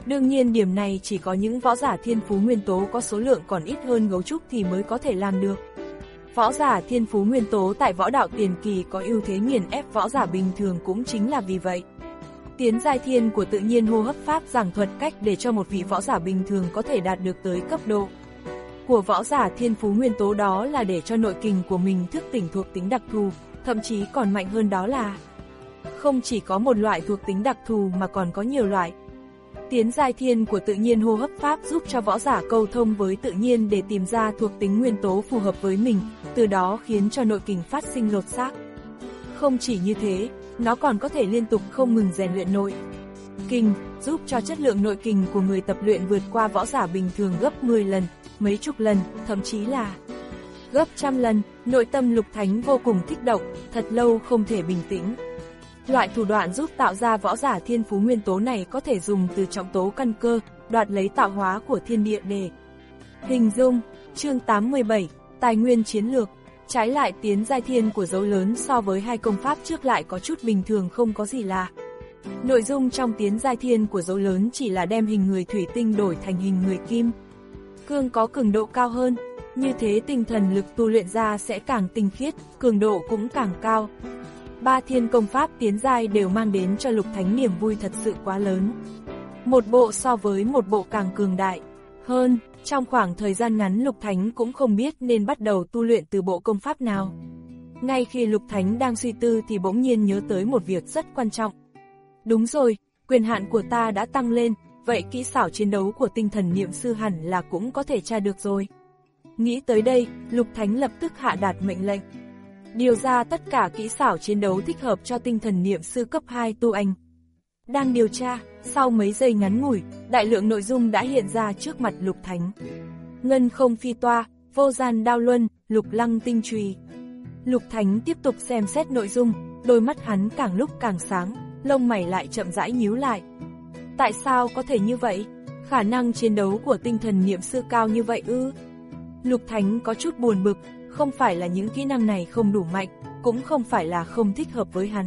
Đương nhiên điểm này chỉ có những võ giả thiên phú nguyên tố có số lượng còn ít hơn gấu trúc thì mới có thể làm được. Võ giả thiên phú nguyên tố tại võ đạo tiền kỳ có ưu thế nghiền ép võ giả bình thường cũng chính là vì vậy. Tiến giai thiên của tự nhiên hô hấp pháp giảng thuật cách để cho một vị võ giả bình thường có thể đạt được tới cấp độ của võ giả thiên phú nguyên tố, đó là để cho nội kình của mình thức tỉnh thuộc tính đặc thù, thậm chí còn mạnh hơn, đó là không chỉ có một loại thuộc tính đặc thù mà còn có nhiều loại. Tiến giai thiên của tự nhiên hô hấp pháp giúp cho võ giả câu thông với tự nhiên để tìm ra thuộc tính nguyên tố phù hợp với mình, từ đó khiến cho nội kình phát sinh lột xác. Không chỉ như thế, nó còn có thể liên tục không ngừng rèn luyện nội kình, giúp cho chất lượng nội kình của người tập luyện vượt qua võ giả bình thường gấp mười lần, mấy chục lần, thậm chí là gấp trăm lần. Nội tâm Lục Thánh vô cùng kích động, thật lâu không thể bình tĩnh. Loại thủ đoạn giúp tạo ra võ giả thiên phú nguyên tố này có thể dùng từ trọng tố căn cơ, đoạt lấy tạo hóa của thiên địa để hình dung. Chương tám mươi bảy, Tài nguyên chiến lược. Trái lại, tiến giai thiên của dấu lớn so với hai công pháp trước lại có chút bình thường, không có gì lạ. Nội dung trong tiến giai thiên của dấu lớn chỉ là đem hình người thủy tinh đổi thành hình người kim cương, có cường độ cao hơn. Như thế tinh thần lực tu luyện ra sẽ càng tinh khiết, cường độ cũng càng cao. Ba thiên công pháp tiến giai đều mang đến cho Lục Thánh niềm vui thật sự quá lớn. Một bộ so với một bộ càng cường đại hơn. Trong khoảng thời gian ngắn, Lục Thánh cũng không biết nên bắt đầu tu luyện từ bộ công pháp nào. Ngay khi Lục Thánh đang suy tư thì bỗng nhiên nhớ tới một việc rất quan trọng. Đúng rồi, quyền hạn của ta đã tăng lên, vậy kỹ xảo chiến đấu của tinh thần niệm sư hẳn là cũng có thể tra được rồi. Nghĩ tới đây, Lục Thánh lập tức hạ đạt mệnh lệnh, điều ra tất cả kỹ xảo chiến đấu thích hợp cho tinh thần niệm sư cấp hai tu anh. Đang điều tra, sau mấy giây ngắn ngủi, đại lượng nội dung đã hiện ra trước mặt Lục Thánh. Ngân không phi toa, vô gian đao luân, lục lăng tinh trùy. Lục Thánh tiếp tục xem xét nội dung, đôi mắt hắn càng lúc càng sáng, lông mày lại chậm rãi nhíu lại. Tại sao có thể như vậy? Khả năng chiến đấu của tinh thần niệm sư cao như vậy ư? Lục Thánh có chút buồn bực, không phải là những kỹ năng này không đủ mạnh, cũng không phải là không thích hợp với hắn,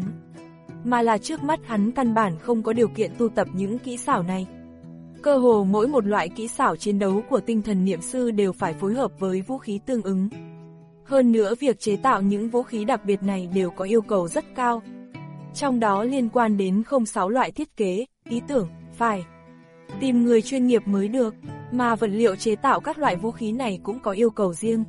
mà là trước mắt hắn căn bản không có điều kiện tu tập những kỹ xảo này. Cơ hồ mỗi một loại kỹ xảo chiến đấu của tinh thần niệm sư đều phải phối hợp với vũ khí tương ứng. Hơn nữa, việc chế tạo những vũ khí đặc biệt này đều có yêu cầu rất cao. Trong đó liên quan đến không sáu loại thiết kế, ý tưởng, phải tìm người chuyên nghiệp mới được, mà vật liệu chế tạo các loại vũ khí này cũng có yêu cầu riêng.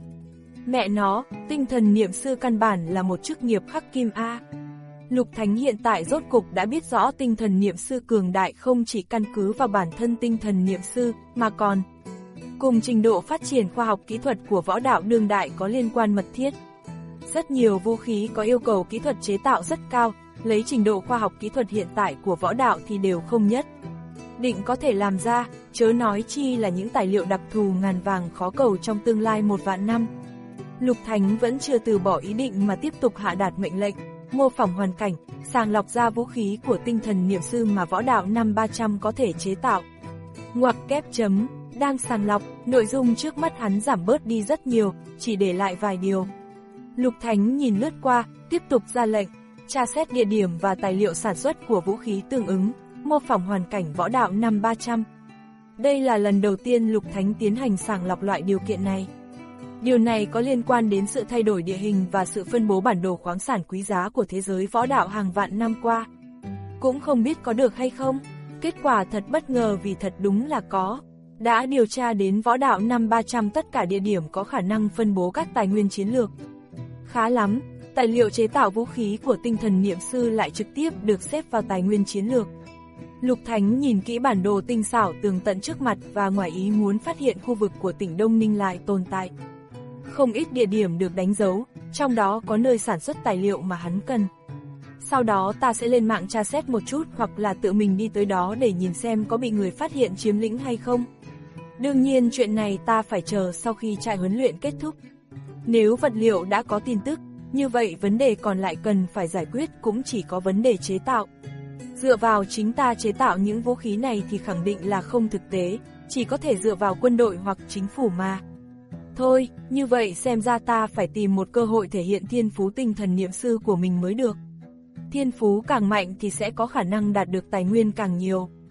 Mẹ nó, tinh thần niệm sư căn bản là một chức nghiệp khắc kim a. Lục Thánh hiện tại rốt cục đã biết rõ tinh thần niệm sư cường đại không chỉ căn cứ vào bản thân tinh thần niệm sư, mà còn cùng trình độ phát triển khoa học kỹ thuật của võ đạo đương đại có liên quan mật thiết. Rất nhiều vũ khí có yêu cầu kỹ thuật chế tạo rất cao, lấy trình độ khoa học kỹ thuật hiện tại của võ đạo thì đều không nhất định có thể làm ra, chớ nói chi là những tài liệu đặc thù ngàn vàng khó cầu trong tương lai một vạn năm. Lục Thánh vẫn chưa từ bỏ ý định mà tiếp tục hạ đạt mệnh lệnh, mô phỏng hoàn cảnh, sàng lọc ra vũ khí của tinh thần niệm sư mà võ đạo năm ba trăm có thể chế tạo. Ngoặc kép chấm, đang sàng lọc, nội dung trước mắt hắn giảm bớt đi rất nhiều, chỉ để lại vài điều. Lục Thánh nhìn lướt qua, tiếp tục ra lệnh, tra xét địa điểm và tài liệu sản xuất của vũ khí tương ứng, mô phỏng hoàn cảnh võ đạo năm ba trăm. Đây là lần đầu tiên Lục Thánh tiến hành sàng lọc loại điều kiện này. Điều này có liên quan đến sự thay đổi địa hình và sự phân bố bản đồ khoáng sản quý giá của thế giới võ đạo hàng vạn năm qua. Cũng không biết có được hay không, kết quả thật bất ngờ vì thật đúng là có. Đã điều tra đến võ đạo năm ba trăm tất cả địa điểm có khả năng phân bố các tài nguyên chiến lược. Khá lắm, tài liệu chế tạo vũ khí của tinh thần niệm sư lại trực tiếp được xếp vào tài nguyên chiến lược. Lục Thánh nhìn kỹ bản đồ tinh xảo tường tận trước mặt và ngoài ý muốn phát hiện khu vực của tỉnh Đông Ninh lại tồn tại không ít địa điểm được đánh dấu, trong đó có nơi sản xuất tài liệu mà hắn cần. Sau đó ta sẽ lên mạng tra xét một chút hoặc là tự mình đi tới đó để nhìn xem có bị người phát hiện chiếm lĩnh hay không. Đương nhiên chuyện này ta phải chờ sau khi trại huấn luyện kết thúc. Nếu vật liệu đã có tin tức, như vậy vấn đề còn lại cần phải giải quyết cũng chỉ có vấn đề chế tạo. Dựa vào chính ta chế tạo những vũ khí này thì khẳng định là không thực tế, chỉ có thể dựa vào quân đội hoặc chính phủ mà. Thôi, như vậy xem ra ta phải tìm một cơ hội thể hiện thiên phú tinh thần niệm sư của mình mới được. Thiên phú càng mạnh thì sẽ có khả năng đạt được tài nguyên càng nhiều.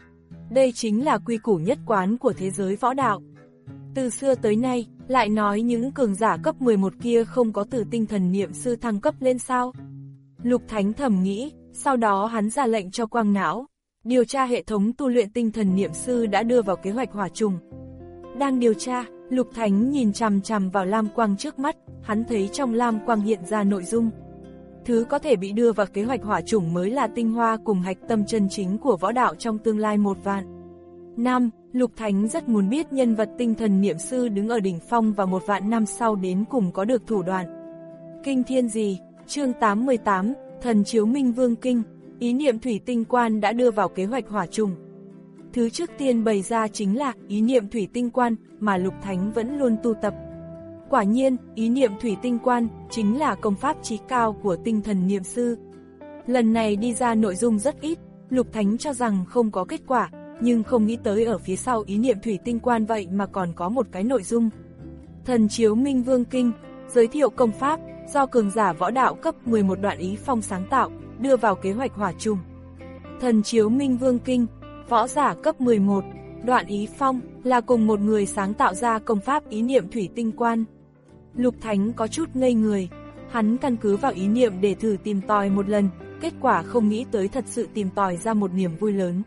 Đây chính là quy củ nhất quán của thế giới võ đạo. Từ xưa tới nay, lại nói những cường giả cấp mười một kia không có từ tinh thần niệm sư thăng cấp lên sao? Lục Thánh thầm nghĩ, sau đó hắn ra lệnh cho Quang Não điều tra hệ thống tu luyện tinh thần niệm sư đã đưa vào kế hoạch hỏa trùng. Đang điều tra, Lục Thánh nhìn chằm chằm vào lam quang trước mắt, hắn thấy trong lam quang hiện ra nội dung. Thứ có thể bị đưa vào kế hoạch hỏa chủng mới là tinh hoa cùng hạch tâm chân chính của võ đạo trong tương lai một vạn năm. Lục Thánh rất muốn biết nhân vật tinh thần niệm sư đứng ở đỉnh phong và một vạn năm sau đến cùng có được thủ đoạn kinh thiên gì. Chương tám mươi tám, Thần Chiếu Minh Vương Kinh. Ý niệm thủy tinh quan đã đưa vào kế hoạch hỏa trùng. Thứ trước tiên bày ra chính là ý niệm thủy tinh quan mà Lục Thánh vẫn luôn tu tập. Quả nhiên, ý niệm thủy tinh quan chính là công pháp chí cao của tinh thần niệm sư. Lần này đi ra nội dung rất ít, Lục Thánh cho rằng không có kết quả, nhưng không nghĩ tới ở phía sau ý niệm thủy tinh quan vậy mà còn có một cái nội dung. Thần Chiếu Minh Vương Kinh, giới thiệu công pháp do cường giả võ đạo cấp mười một Đoạn Ý Phong sáng tạo, đưa vào kế hoạch hỏa trùng. Thần Chiếu Minh Vương Kinh, võ giả cấp mười một, Đoạn Ý Phong là cùng một người sáng tạo ra công pháp ý niệm thủy tinh quan. Lục Thánh có chút ngây người, hắn căn cứ vào ý niệm để thử tìm tòi một lần, kết quả không nghĩ tới thật sự tìm tòi ra một niềm vui lớn.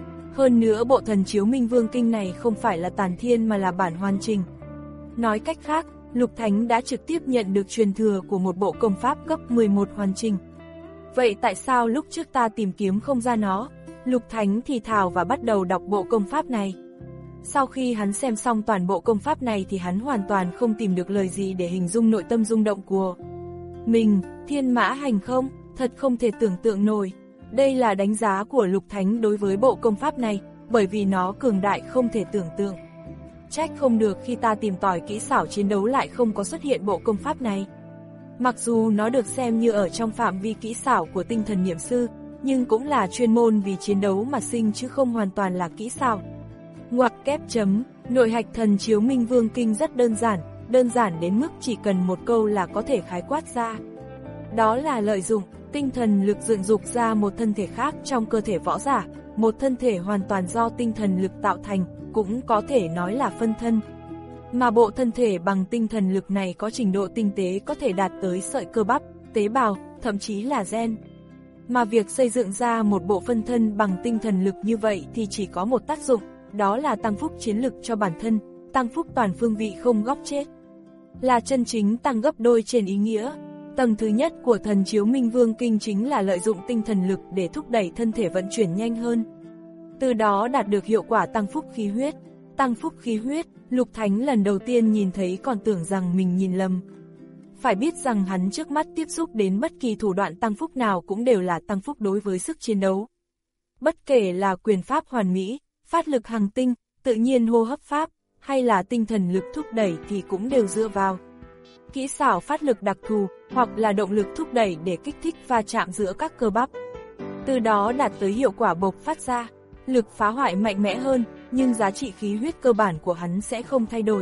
Hơn nữa bộ Thần Chiếu Minh Vương Kinh này không phải là tàn thiên mà là bản hoàn chỉnh. Nói cách khác, Lục Thánh đã trực tiếp nhận được truyền thừa của một bộ công pháp cấp mười một hoàn chỉnh. Vậy tại sao lúc trước ta tìm kiếm không ra nó? Lục Thánh thì thào và bắt đầu đọc bộ công pháp này. Sau khi hắn xem xong toàn bộ công pháp này thì hắn hoàn toàn không tìm được lời gì để hình dung nội tâm rung động của mình. Thiên mã hành không, thật không thể tưởng tượng nổi. Đây là đánh giá của Lục Thánh đối với bộ công pháp này, bởi vì nó cường đại không thể tưởng tượng. Trách không được khi ta tìm tòi kỹ xảo chiến đấu lại không có xuất hiện bộ công pháp này. Mặc dù nó được xem như ở trong phạm vi kỹ xảo của tinh thần niệm sư, nhưng cũng là chuyên môn vì chiến đấu mà sinh chứ không hoàn toàn là kỹ xảo. Ngoặc kép chấm, nội hạch Thần Chiếu Minh Vương Kinh rất đơn giản, đơn giản đến mức chỉ cần một câu là có thể khái quát ra. Đó là lợi dụng tinh thần lực dựng dục ra một thân thể khác trong cơ thể võ giả, một thân thể hoàn toàn do tinh thần lực tạo thành, cũng có thể nói là phân thân. Mà bộ thân thể bằng tinh thần lực này có trình độ tinh tế có thể đạt tới sợi cơ bắp, tế bào, thậm chí là gen. Mà việc xây dựng ra một bộ phân thân bằng tinh thần lực như vậy thì chỉ có một tác dụng, đó là tăng phúc chiến lực cho bản thân, tăng phúc toàn phương vị không góc chết. Là chân chính tăng gấp đôi trên ý nghĩa. Tầng thứ nhất của Thần Chiếu Minh Vương Kinh chính là lợi dụng tinh thần lực để thúc đẩy thân thể vận chuyển nhanh hơn. Từ đó đạt được hiệu quả tăng phúc khí huyết. Tăng phúc khí huyết, Lục Thánh lần đầu tiên nhìn thấy còn tưởng rằng mình nhìn lầm. Phải biết rằng hắn trước mắt tiếp xúc đến bất kỳ thủ đoạn tăng phúc nào cũng đều là tăng phúc đối với sức chiến đấu. Bất kể là quyền pháp hoàn mỹ, phát lực hằng tinh, tự nhiên hô hấp pháp, hay là tinh thần lực thúc đẩy thì cũng đều dựa vào kỹ xảo phát lực đặc thù, hoặc là động lực thúc đẩy để kích thích va chạm giữa các cơ bắp. Từ đó đạt tới hiệu quả bộc phát ra, lực phá hoại mạnh mẽ hơn, nhưng giá trị khí huyết cơ bản của hắn sẽ không thay đổi.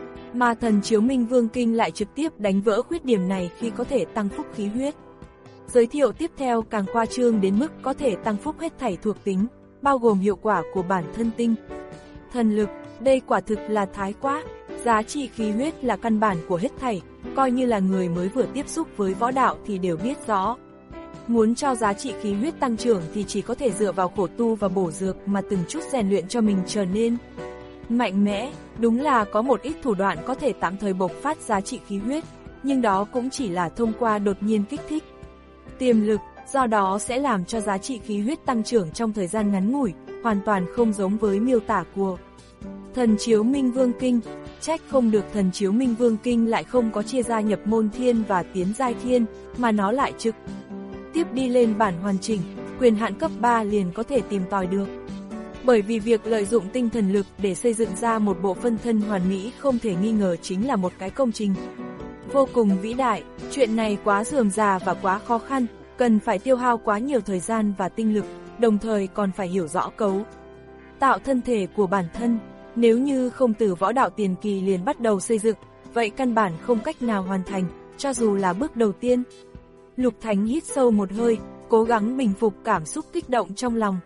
Mà Thần Chiếu Minh Vương Kinh lại trực tiếp đánh vỡ khuyết điểm này khi có thể tăng phúc khí huyết. Giới thiệu tiếp theo càng khoa trương đến mức có thể tăng phúc hết thảy thuộc tính, bao gồm hiệu quả của bản thân tinh thần lực. Đây quả thực là thái quá. Giá trị khí huyết là căn bản của hết thảy, coi như là người mới vừa tiếp xúc với võ đạo thì đều biết rõ. Muốn cho giá trị khí huyết tăng trưởng thì chỉ có thể dựa vào khổ tu và bổ dược mà từng chút rèn luyện cho mình trở nên mạnh mẽ. Đúng là có một ít thủ đoạn có thể tạm thời bộc phát giá trị khí huyết, nhưng đó cũng chỉ là thông qua đột nhiên kích thích tiềm lực, do đó sẽ làm cho giá trị khí huyết tăng trưởng trong thời gian ngắn ngủi, hoàn toàn không giống với miêu tả của Thần Chiếu Minh Vương Kinh. Trách không được Thần Chiếu Minh Vương Kinh lại không có chia ra nhập môn thiên và tiến giai thiên, mà nó lại trực tiếp đi lên bản hoàn chỉnh, quyền hạn cấp ba liền có thể tìm tòi được. Bởi vì việc lợi dụng tinh thần lực để xây dựng ra một bộ phân thân hoàn mỹ không thể nghi ngờ chính là một cái công trình vô cùng vĩ đại. Chuyện này quá rườm rà và quá khó khăn, cần phải tiêu hao quá nhiều thời gian và tinh lực, đồng thời còn phải hiểu rõ cấu tạo thân thể của bản thân. Nếu như không từ võ đạo tiền kỳ liền bắt đầu xây dựng, vậy căn bản không cách nào hoàn thành, cho dù là bước đầu tiên. Lục Thánh hít sâu một hơi, cố gắng bình phục cảm xúc kích động trong lòng.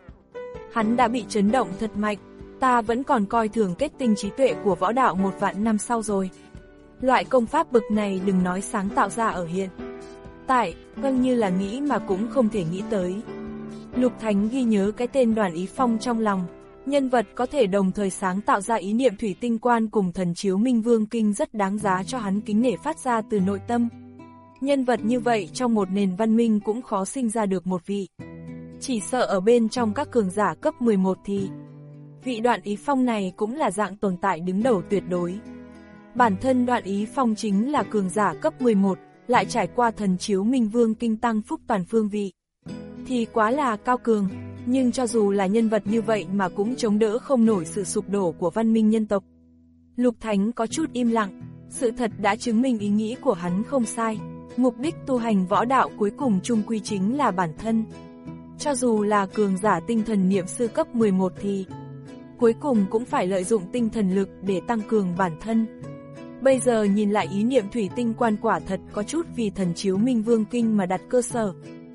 Hắn đã bị chấn động thật mạnh, ta vẫn còn coi thường kết tinh trí tuệ của võ đạo một vạn năm sau rồi. Loại công pháp bực này đừng nói sáng tạo ra ở hiện tại, vâng như là nghĩ mà cũng không thể nghĩ tới. Lục Thánh ghi nhớ cái tên Đoàn Ý Phong trong lòng, nhân vật có thể đồng thời sáng tạo ra ý niệm thủy tinh quan cùng thần chiếu minh vương kinh rất đáng giá cho hắn kính nể phát ra từ nội tâm. Nhân vật như vậy trong một nền văn minh cũng khó sinh ra được một vị. Chỉ sợ ở bên trong các cường giả cấp mười một thì vị Đoạn Ý Phong này cũng là dạng tồn tại đứng đầu tuyệt đối. Bản thân Đoạn Ý Phong chính là cường giả cấp mười một, lại trải qua thần chiếu minh vương kinh tăng phúc toàn phương vị. Thì quá là cao cường, nhưng cho dù là nhân vật như vậy mà cũng chống đỡ không nổi sự sụp đổ của văn minh nhân tộc. Lục Thánh có chút im lặng, sự thật đã chứng minh ý nghĩ của hắn không sai. Mục đích tu hành võ đạo cuối cùng chung quy chính là bản thân. Cho dù là cường giả tinh thần niệm sư cấp mười một thì cuối cùng cũng phải lợi dụng tinh thần lực để tăng cường bản thân. Bây giờ nhìn lại ý niệm thủy tinh quan quả thật có chút vì thần chiếu minh vương kinh mà đặt cơ sở.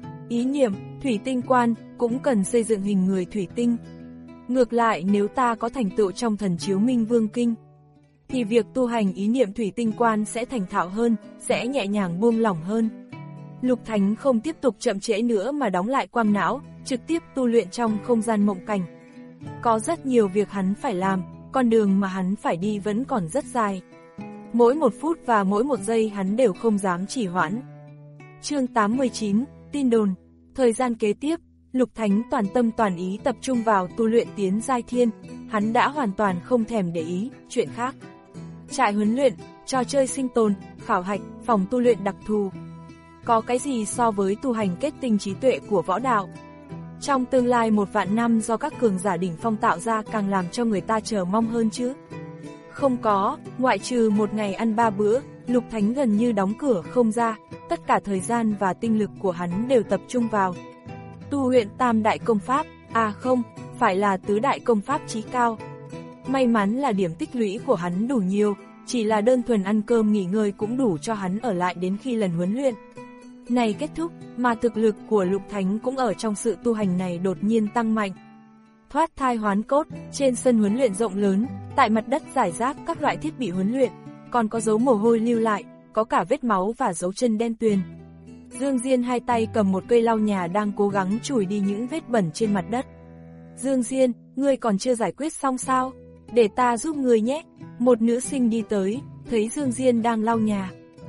Ý niệm, thủy tinh quan, cũng cần xây dựng hình người thủy tinh. Ngược lại nếu ta có thành tựu trong thần chiếu minh vương kinh, thì việc tu hành ý niệm thủy tinh quan sẽ thành thạo hơn, sẽ nhẹ nhàng buông lỏng hơn. Lục Thánh không tiếp tục chậm trễ nữa mà đóng lại quang não, trực tiếp tu luyện trong không gian mộng cảnh. Có rất nhiều việc hắn phải làm, con đường mà hắn phải đi vẫn còn rất dài. Mỗi một phút và mỗi một giây hắn đều không dám trì hoãn. Chương tám mươi chín, tin đồn. Thời gian kế tiếp, Lục Thánh toàn tâm toàn ý tập trung vào tu luyện tiến giai thiên, hắn đã hoàn toàn không thèm để ý chuyện khác. Trại huấn luyện, trò chơi sinh tồn, khảo hạch, phòng tu luyện đặc thù. Có cái gì so với tu hành kết tinh trí tuệ của võ đạo? Trong tương lai một vạn năm do các cường giả đỉnh phong tạo ra càng làm cho người ta chờ mong hơn chứ? Không có, ngoại trừ một ngày ăn ba bữa, Lục Thánh gần như đóng cửa không ra, tất cả thời gian và tinh lực của hắn đều tập trung vào tu luyện tam đại công pháp, à không, phải là tứ đại công pháp chí cao. May mắn là điểm tích lũy của hắn đủ nhiều, chỉ là đơn thuần ăn cơm nghỉ ngơi cũng đủ cho hắn ở lại đến khi lần huấn luyện này kết thúc, mà thực lực của Lục Thánh cũng ở trong sự tu hành này đột nhiên tăng mạnh. Thoát thai hoán cốt, trên sân huấn luyện rộng lớn, tại mặt đất rải rác các loại thiết bị huấn luyện, còn có dấu mồ hôi lưu lại, có cả vết máu và dấu chân đen tuyền. Dương Diên hai tay cầm một cây lau nhà đang cố gắng chùi đi những vết bẩn trên mặt đất. Dương Diên, ngươi còn chưa giải quyết xong sao? Để ta giúp ngươi nhé. Một nữ sinh đi tới, thấy Dương Diên đang lau nhà,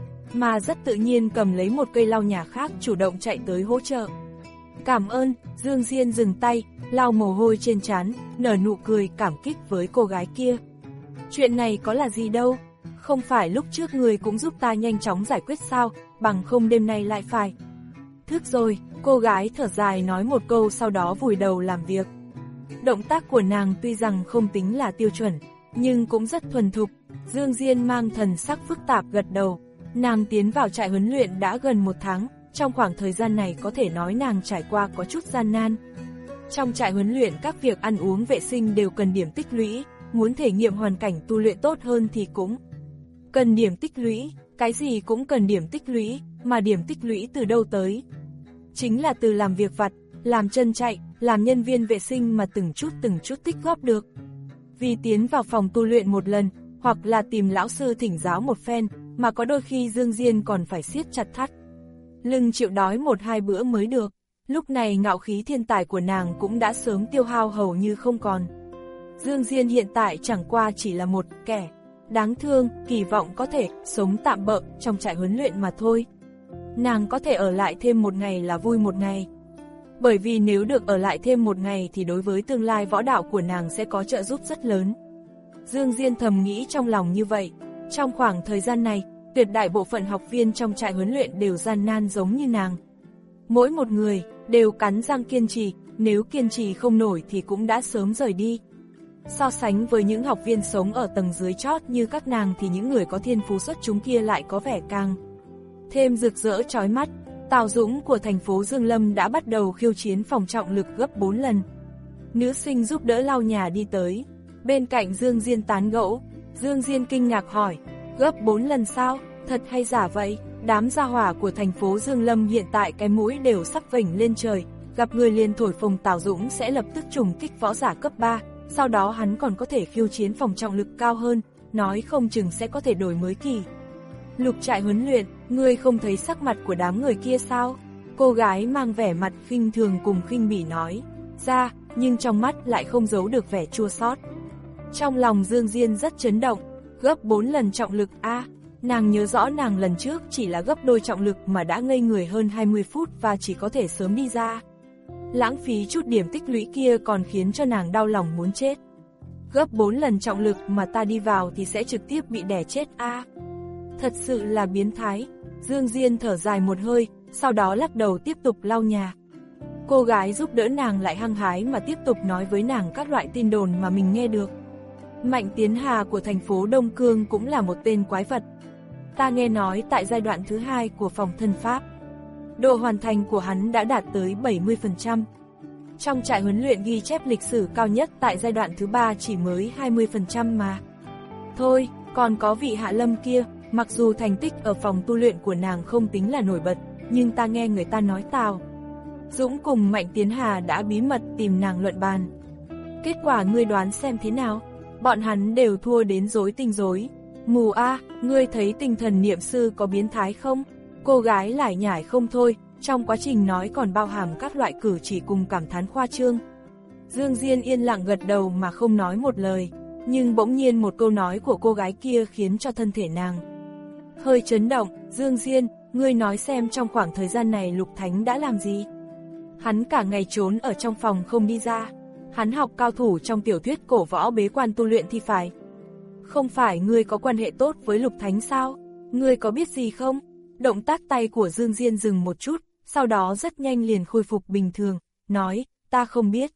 mà rất tự nhiên cầm lấy một cây lau nhà khác chủ động chạy tới hỗ trợ. Cảm ơn, Dương Diên dừng tay, lau mồ hôi trên trán, nở nụ cười cảm kích với cô gái kia. Chuyện này có là gì đâu, không phải lúc trước người cũng giúp ta nhanh chóng giải quyết sao, bằng không đêm nay lại phải thức rồi. Cô gái thở dài nói một câu sau đó vùi đầu làm việc. Động tác của nàng tuy rằng không tính là tiêu chuẩn, nhưng cũng rất thuần thục. Dương Diên mang thần sắc phức tạp gật đầu. Nàng tiến vào trại huấn luyện đã gần một tháng, trong khoảng thời gian này có thể nói nàng trải qua có chút gian nan. Trong trại huấn luyện các việc ăn uống vệ sinh đều cần điểm tích lũy, muốn thể nghiệm hoàn cảnh tu luyện tốt hơn thì cũng cần điểm tích lũy, cái gì cũng cần điểm tích lũy, mà điểm tích lũy từ đâu tới? Chính là từ làm việc vặt, làm chân chạy, làm nhân viên vệ sinh mà từng chút từng chút tích góp được. Vì tiến vào phòng tu luyện một lần, hoặc là tìm lão sư thỉnh giáo một phen, mà có đôi khi Dương Diên còn phải siết chặt thắt lưng chịu đói một hai bữa mới được. Lúc này ngạo khí thiên tài của nàng cũng đã sớm tiêu hao hầu như không còn. Dương Diên hiện tại chẳng qua chỉ là một kẻ đáng thương, kỳ vọng có thể sống tạm bợ trong trại huấn luyện mà thôi. Nàng có thể ở lại thêm một ngày là vui một ngày. Bởi vì nếu được ở lại thêm một ngày thì đối với tương lai võ đạo của nàng sẽ có trợ giúp rất lớn. Dương Diên thầm nghĩ trong lòng như vậy. Trong khoảng thời gian này, tuyệt đại bộ phận học viên trong trại huấn luyện đều gian nan giống như nàng. Mỗi một người đều cắn răng kiên trì, nếu kiên trì không nổi thì cũng đã sớm rời đi. So sánh với những học viên sống ở tầng dưới chót như các nàng thì những người có thiên phú xuất chúng kia lại có vẻ càng thêm rực rỡ chói mắt. Tào Dũng của thành phố Dương Lâm đã bắt đầu khiêu chiến phòng trọng lực gấp bốn lần. Nữ sinh giúp đỡ lau nhà đi tới, bên cạnh Dương Diên tán gẫu. Dương Diên kinh ngạc hỏi, gấp bốn lần sao, thật hay giả vậy? Đám gia hỏa của thành phố Dương Lâm hiện tại cái mũi đều sắp vểnh lên trời, gặp người liền thổi phồng Tào Dũng sẽ lập tức trùng kích võ giả cấp ba, sau đó hắn còn có thể khiêu chiến phòng trọng lực cao hơn, nói không chừng sẽ có thể đổi mới kỳ. Lục trại huấn luyện, ngươi không thấy sắc mặt của đám người kia sao? Cô gái mang vẻ mặt khinh thường cùng khinh bỉ nói ra, nhưng trong mắt lại không giấu được vẻ chua xót. Trong lòng Dương Diên rất chấn động, gấp bốn lần trọng lực a, à, nàng nhớ rõ nàng lần trước chỉ là gấp đôi trọng lực mà đã ngây người hơn hai mươi phút và chỉ có thể sớm đi ra. Lãng phí chút điểm tích lũy kia còn khiến cho nàng đau lòng muốn chết. Gấp bốn lần trọng lực mà ta đi vào thì sẽ trực tiếp bị đẻ chết a. À, thật sự là biến thái. Dương Diên thở dài một hơi, sau đó lắc đầu tiếp tục lau nhà. Cô gái giúp đỡ nàng lại hăng hái mà tiếp tục nói với nàng các loại tin đồn mà mình nghe được. Mạnh Tiến Hà của thành phố Đông Cương cũng là một tên quái vật. Ta nghe nói tại giai đoạn thứ hai của phòng thân pháp, độ hoàn thành của hắn đã đạt tới bảy mươi phần trăm. Trong trại huấn luyện ghi chép lịch sử cao nhất tại giai đoạn thứ ba chỉ mới hai mươi phần trăm mà. Thôi, còn có vị Hạ Lâm kia, mặc dù thành tích ở phòng tu luyện của nàng không tính là nổi bật, nhưng ta nghe người ta nói Tào Dũng cùng Mạnh Tiến Hà đã bí mật tìm nàng luận bàn. Kết quả ngươi đoán xem thế nào? Bọn hắn đều thua đến rối tinh rối. Mù a, ngươi thấy tinh thần niệm sư có biến thái không? Cô gái lải nhải không thôi, trong quá trình nói còn bao hàm các loại cử chỉ cùng cảm thán khoa trương. Dương Diên yên lặng gật đầu mà không nói một lời, nhưng bỗng nhiên một câu nói của cô gái kia khiến cho thân thể nàng hơi chấn động. Dương Diên, ngươi nói xem trong khoảng thời gian này Lục Thánh đã làm gì? Hắn cả ngày trốn ở trong phòng không đi ra. Hắn học cao thủ trong tiểu thuyết cổ võ bế quan tu luyện thì phải. Không phải ngươi có quan hệ tốt với Lục Thánh sao? Ngươi có biết gì không? Động tác tay của Dương Diên dừng một chút, sau đó rất nhanh liền khôi phục bình thường, nói, ta không biết.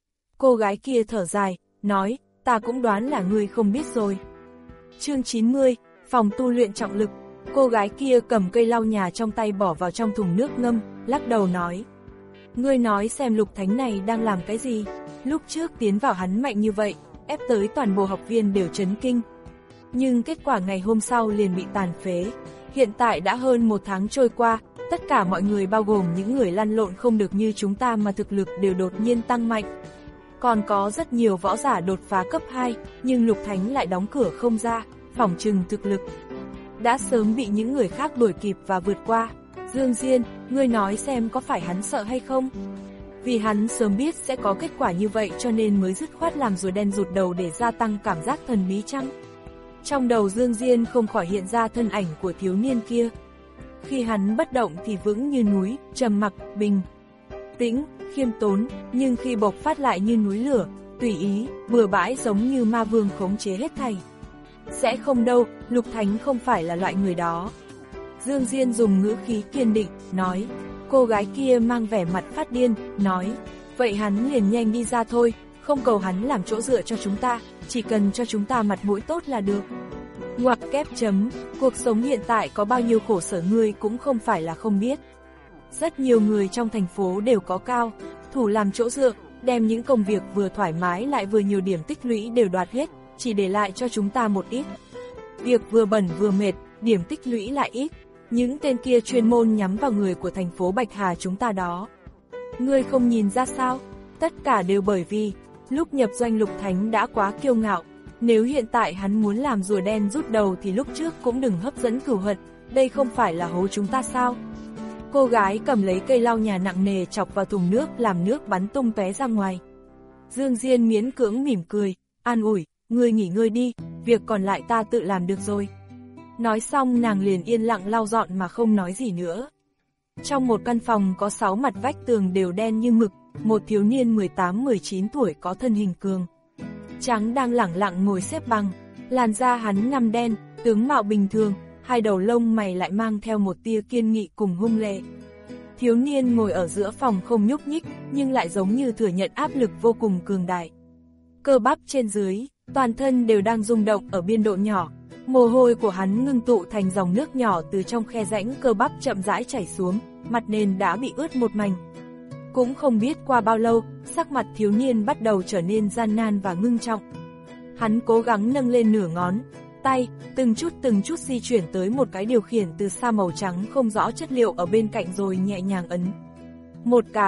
Cô gái kia thở dài, nói, ta cũng đoán là ngươi không biết rồi. Chương chín mươi, phòng tu luyện trọng lực. Cô gái kia cầm cây lau nhà trong tay bỏ vào trong thùng nước ngâm, lắc đầu nói. Ngươi nói xem Lục Thánh này đang làm cái gì? Lúc trước tiến vào hắn mạnh như vậy, ép tới toàn bộ học viên đều chấn kinh. Nhưng kết quả ngày hôm sau liền bị tàn phế. Hiện tại đã hơn một tháng trôi qua, tất cả mọi người bao gồm những người lăn lộn không được như chúng ta mà thực lực đều đột nhiên tăng mạnh. Còn có rất nhiều võ giả đột phá cấp hai, nhưng Lục Thánh lại đóng cửa không ra, phỏng chừng thực lực đã sớm bị những người khác đuổi kịp và vượt qua. Dương Diên, ngươi nói xem có phải hắn sợ hay không? Vì hắn sớm biết sẽ có kết quả như vậy cho nên mới dứt khoát làm rùa đen rụt đầu để gia tăng cảm giác thần bí chăng? Trong đầu Dương Diên không khỏi hiện ra thân ảnh của thiếu niên kia. Khi hắn bất động thì vững như núi, trầm mặc, bình tĩnh, khiêm tốn, nhưng khi bộc phát lại như núi lửa, tùy ý, bừa bãi giống như ma vương khống chế hết thảy. Sẽ không đâu, Lục Thánh không phải là loại người đó. Dương Diên dùng ngữ khí kiên định, nói. Cô gái kia mang vẻ mặt phát điên, nói. Vậy hắn liền nhanh đi ra thôi, không cầu hắn làm chỗ dựa cho chúng ta, chỉ cần cho chúng ta mặt mũi tốt là được. Ngoặc kép chấm, cuộc sống hiện tại có bao nhiêu khổ sở ngươi cũng không phải là không biết. Rất nhiều người trong thành phố đều có cao thủ làm chỗ dựa, đem những công việc vừa thoải mái lại vừa nhiều điểm tích lũy đều đoạt hết, chỉ để lại cho chúng ta một ít. Việc vừa bẩn vừa mệt, điểm tích lũy lại ít. Những tên kia chuyên môn nhắm vào người của thành phố Bạch Hà chúng ta đó. Ngươi không nhìn ra sao? Tất cả đều bởi vì lúc nhập doanh Lục Thánh đã quá kiêu ngạo. Nếu hiện tại hắn muốn làm rùa đen rút đầu thì lúc trước cũng đừng hấp dẫn cửu hận, đây không phải là hố chúng ta sao? Cô gái cầm lấy cây lau nhà nặng nề chọc vào thùng nước làm nước bắn tung tóe ra ngoài. Dương Diên miễn cưỡng mỉm cười, an ủi, ngươi nghỉ ngơi đi, việc còn lại ta tự làm được rồi. Nói xong nàng liền yên lặng lau dọn mà không nói gì nữa. Trong một căn phòng có sáu mặt vách tường đều đen như mực, một thiếu niên mười tám mười chín tuổi có thân hình cường trắng đang lẳng lặng ngồi xếp bằng, làn da hắn ngăm đen, tướng mạo bình thường, hai đầu lông mày lại mang theo một tia kiên nghị cùng hung lệ. Thiếu niên ngồi ở giữa phòng không nhúc nhích, nhưng lại giống như thừa nhận áp lực vô cùng cường đại. Cơ bắp trên dưới, toàn thân đều đang rung động ở biên độ nhỏ. Mồ hôi của hắn ngưng tụ thành dòng nước nhỏ từ trong khe rãnh cơ bắp chậm rãi chảy xuống, mặt nền đã bị ướt một mảnh. Cũng không biết qua bao lâu, sắc mặt thiếu niên bắt đầu trở nên gian nan và ngưng trọng. Hắn cố gắng nâng lên nửa ngón tay, từng chút từng chút di chuyển tới một cái điều khiển từ xa màu trắng không rõ chất liệu ở bên cạnh rồi nhẹ nhàng ấn một cái,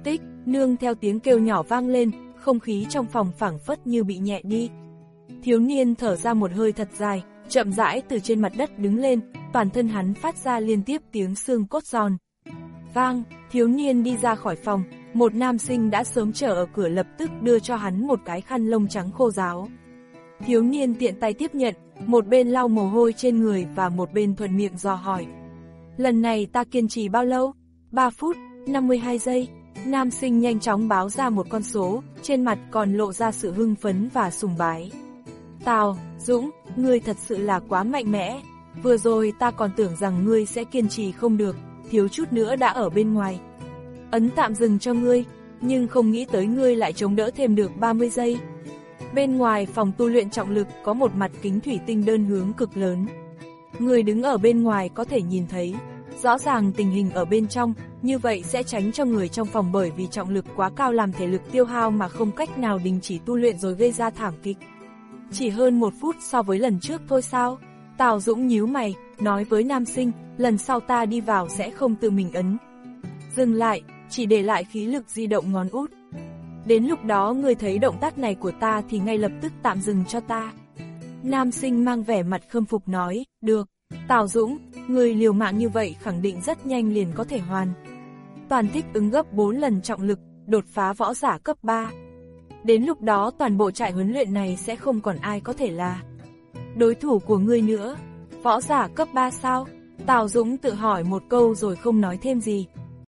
Tích, nương theo tiếng kêu nhỏ vang lên, không khí trong phòng phảng phất như bị nhẹ đi. Thiếu niên thở ra một hơi thật dài, chậm rãi từ trên mặt đất đứng lên, toàn thân hắn phát ra liên tiếp tiếng xương cốt giòn. Vang, thiếu niên đi ra khỏi phòng, một nam sinh đã sớm chờ ở cửa lập tức đưa cho hắn một cái khăn lông trắng khô ráo. Thiếu niên tiện tay tiếp nhận, một bên lau mồ hôi trên người và một bên thuận miệng dò hỏi. Lần này ta kiên trì bao lâu? ba phút, năm mươi hai giây. Nam sinh nhanh chóng báo ra một con số, trên mặt còn lộ ra sự hưng phấn và sùng bái. Tào, Dũng, ngươi thật sự là quá mạnh mẽ. Vừa rồi ta còn tưởng rằng ngươi sẽ kiên trì không được, thiếu chút nữa đã ở bên ngoài. Ấn tạm dừng cho ngươi, nhưng không nghĩ tới ngươi lại chống đỡ thêm được ba mươi giây. Bên ngoài phòng tu luyện trọng lực có một mặt kính thủy tinh đơn hướng cực lớn. Người đứng ở bên ngoài có thể nhìn thấy rõ ràng tình hình ở bên trong, như vậy sẽ tránh cho người trong phòng bởi vì trọng lực quá cao làm thể lực tiêu hao mà không cách nào đình chỉ tu luyện rồi gây ra thảm kịch. Chỉ hơn một phút so với lần trước thôi sao? Tào Dũng nhíu mày, nói với nam sinh, lần sau ta đi vào sẽ không tự mình ấn. Dừng lại, chỉ để lại khí lực di động ngón út. Đến lúc đó người thấy động tác này của ta thì ngay lập tức tạm dừng cho ta. Nam sinh mang vẻ mặt khâm phục nói, được. Tào Dũng, người liều mạng như vậy khẳng định rất nhanh liền có thể hoàn toàn thích ứng gấp bốn lần trọng lực, đột phá võ giả cấp ba. Đến lúc đó toàn bộ trại huấn luyện này sẽ không còn ai có thể là đối thủ của ngươi nữa. Võ giả cấp ba sao? Tào Dũng tự hỏi một câu rồi không nói thêm gì.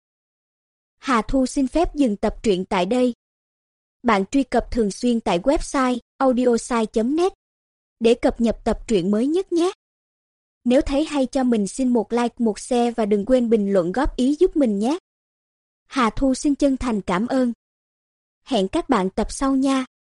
Hà Thu xin phép dừng tập truyện tại đây. Bạn truy cập thường xuyên tại website audiosai chấm net để cập nhật tập truyện mới nhất nhé. Nếu thấy hay cho mình xin một like, một share và đừng quên bình luận góp ý giúp mình nhé. Hà Thu xin chân thành cảm ơn. Hẹn các bạn tập sau nha.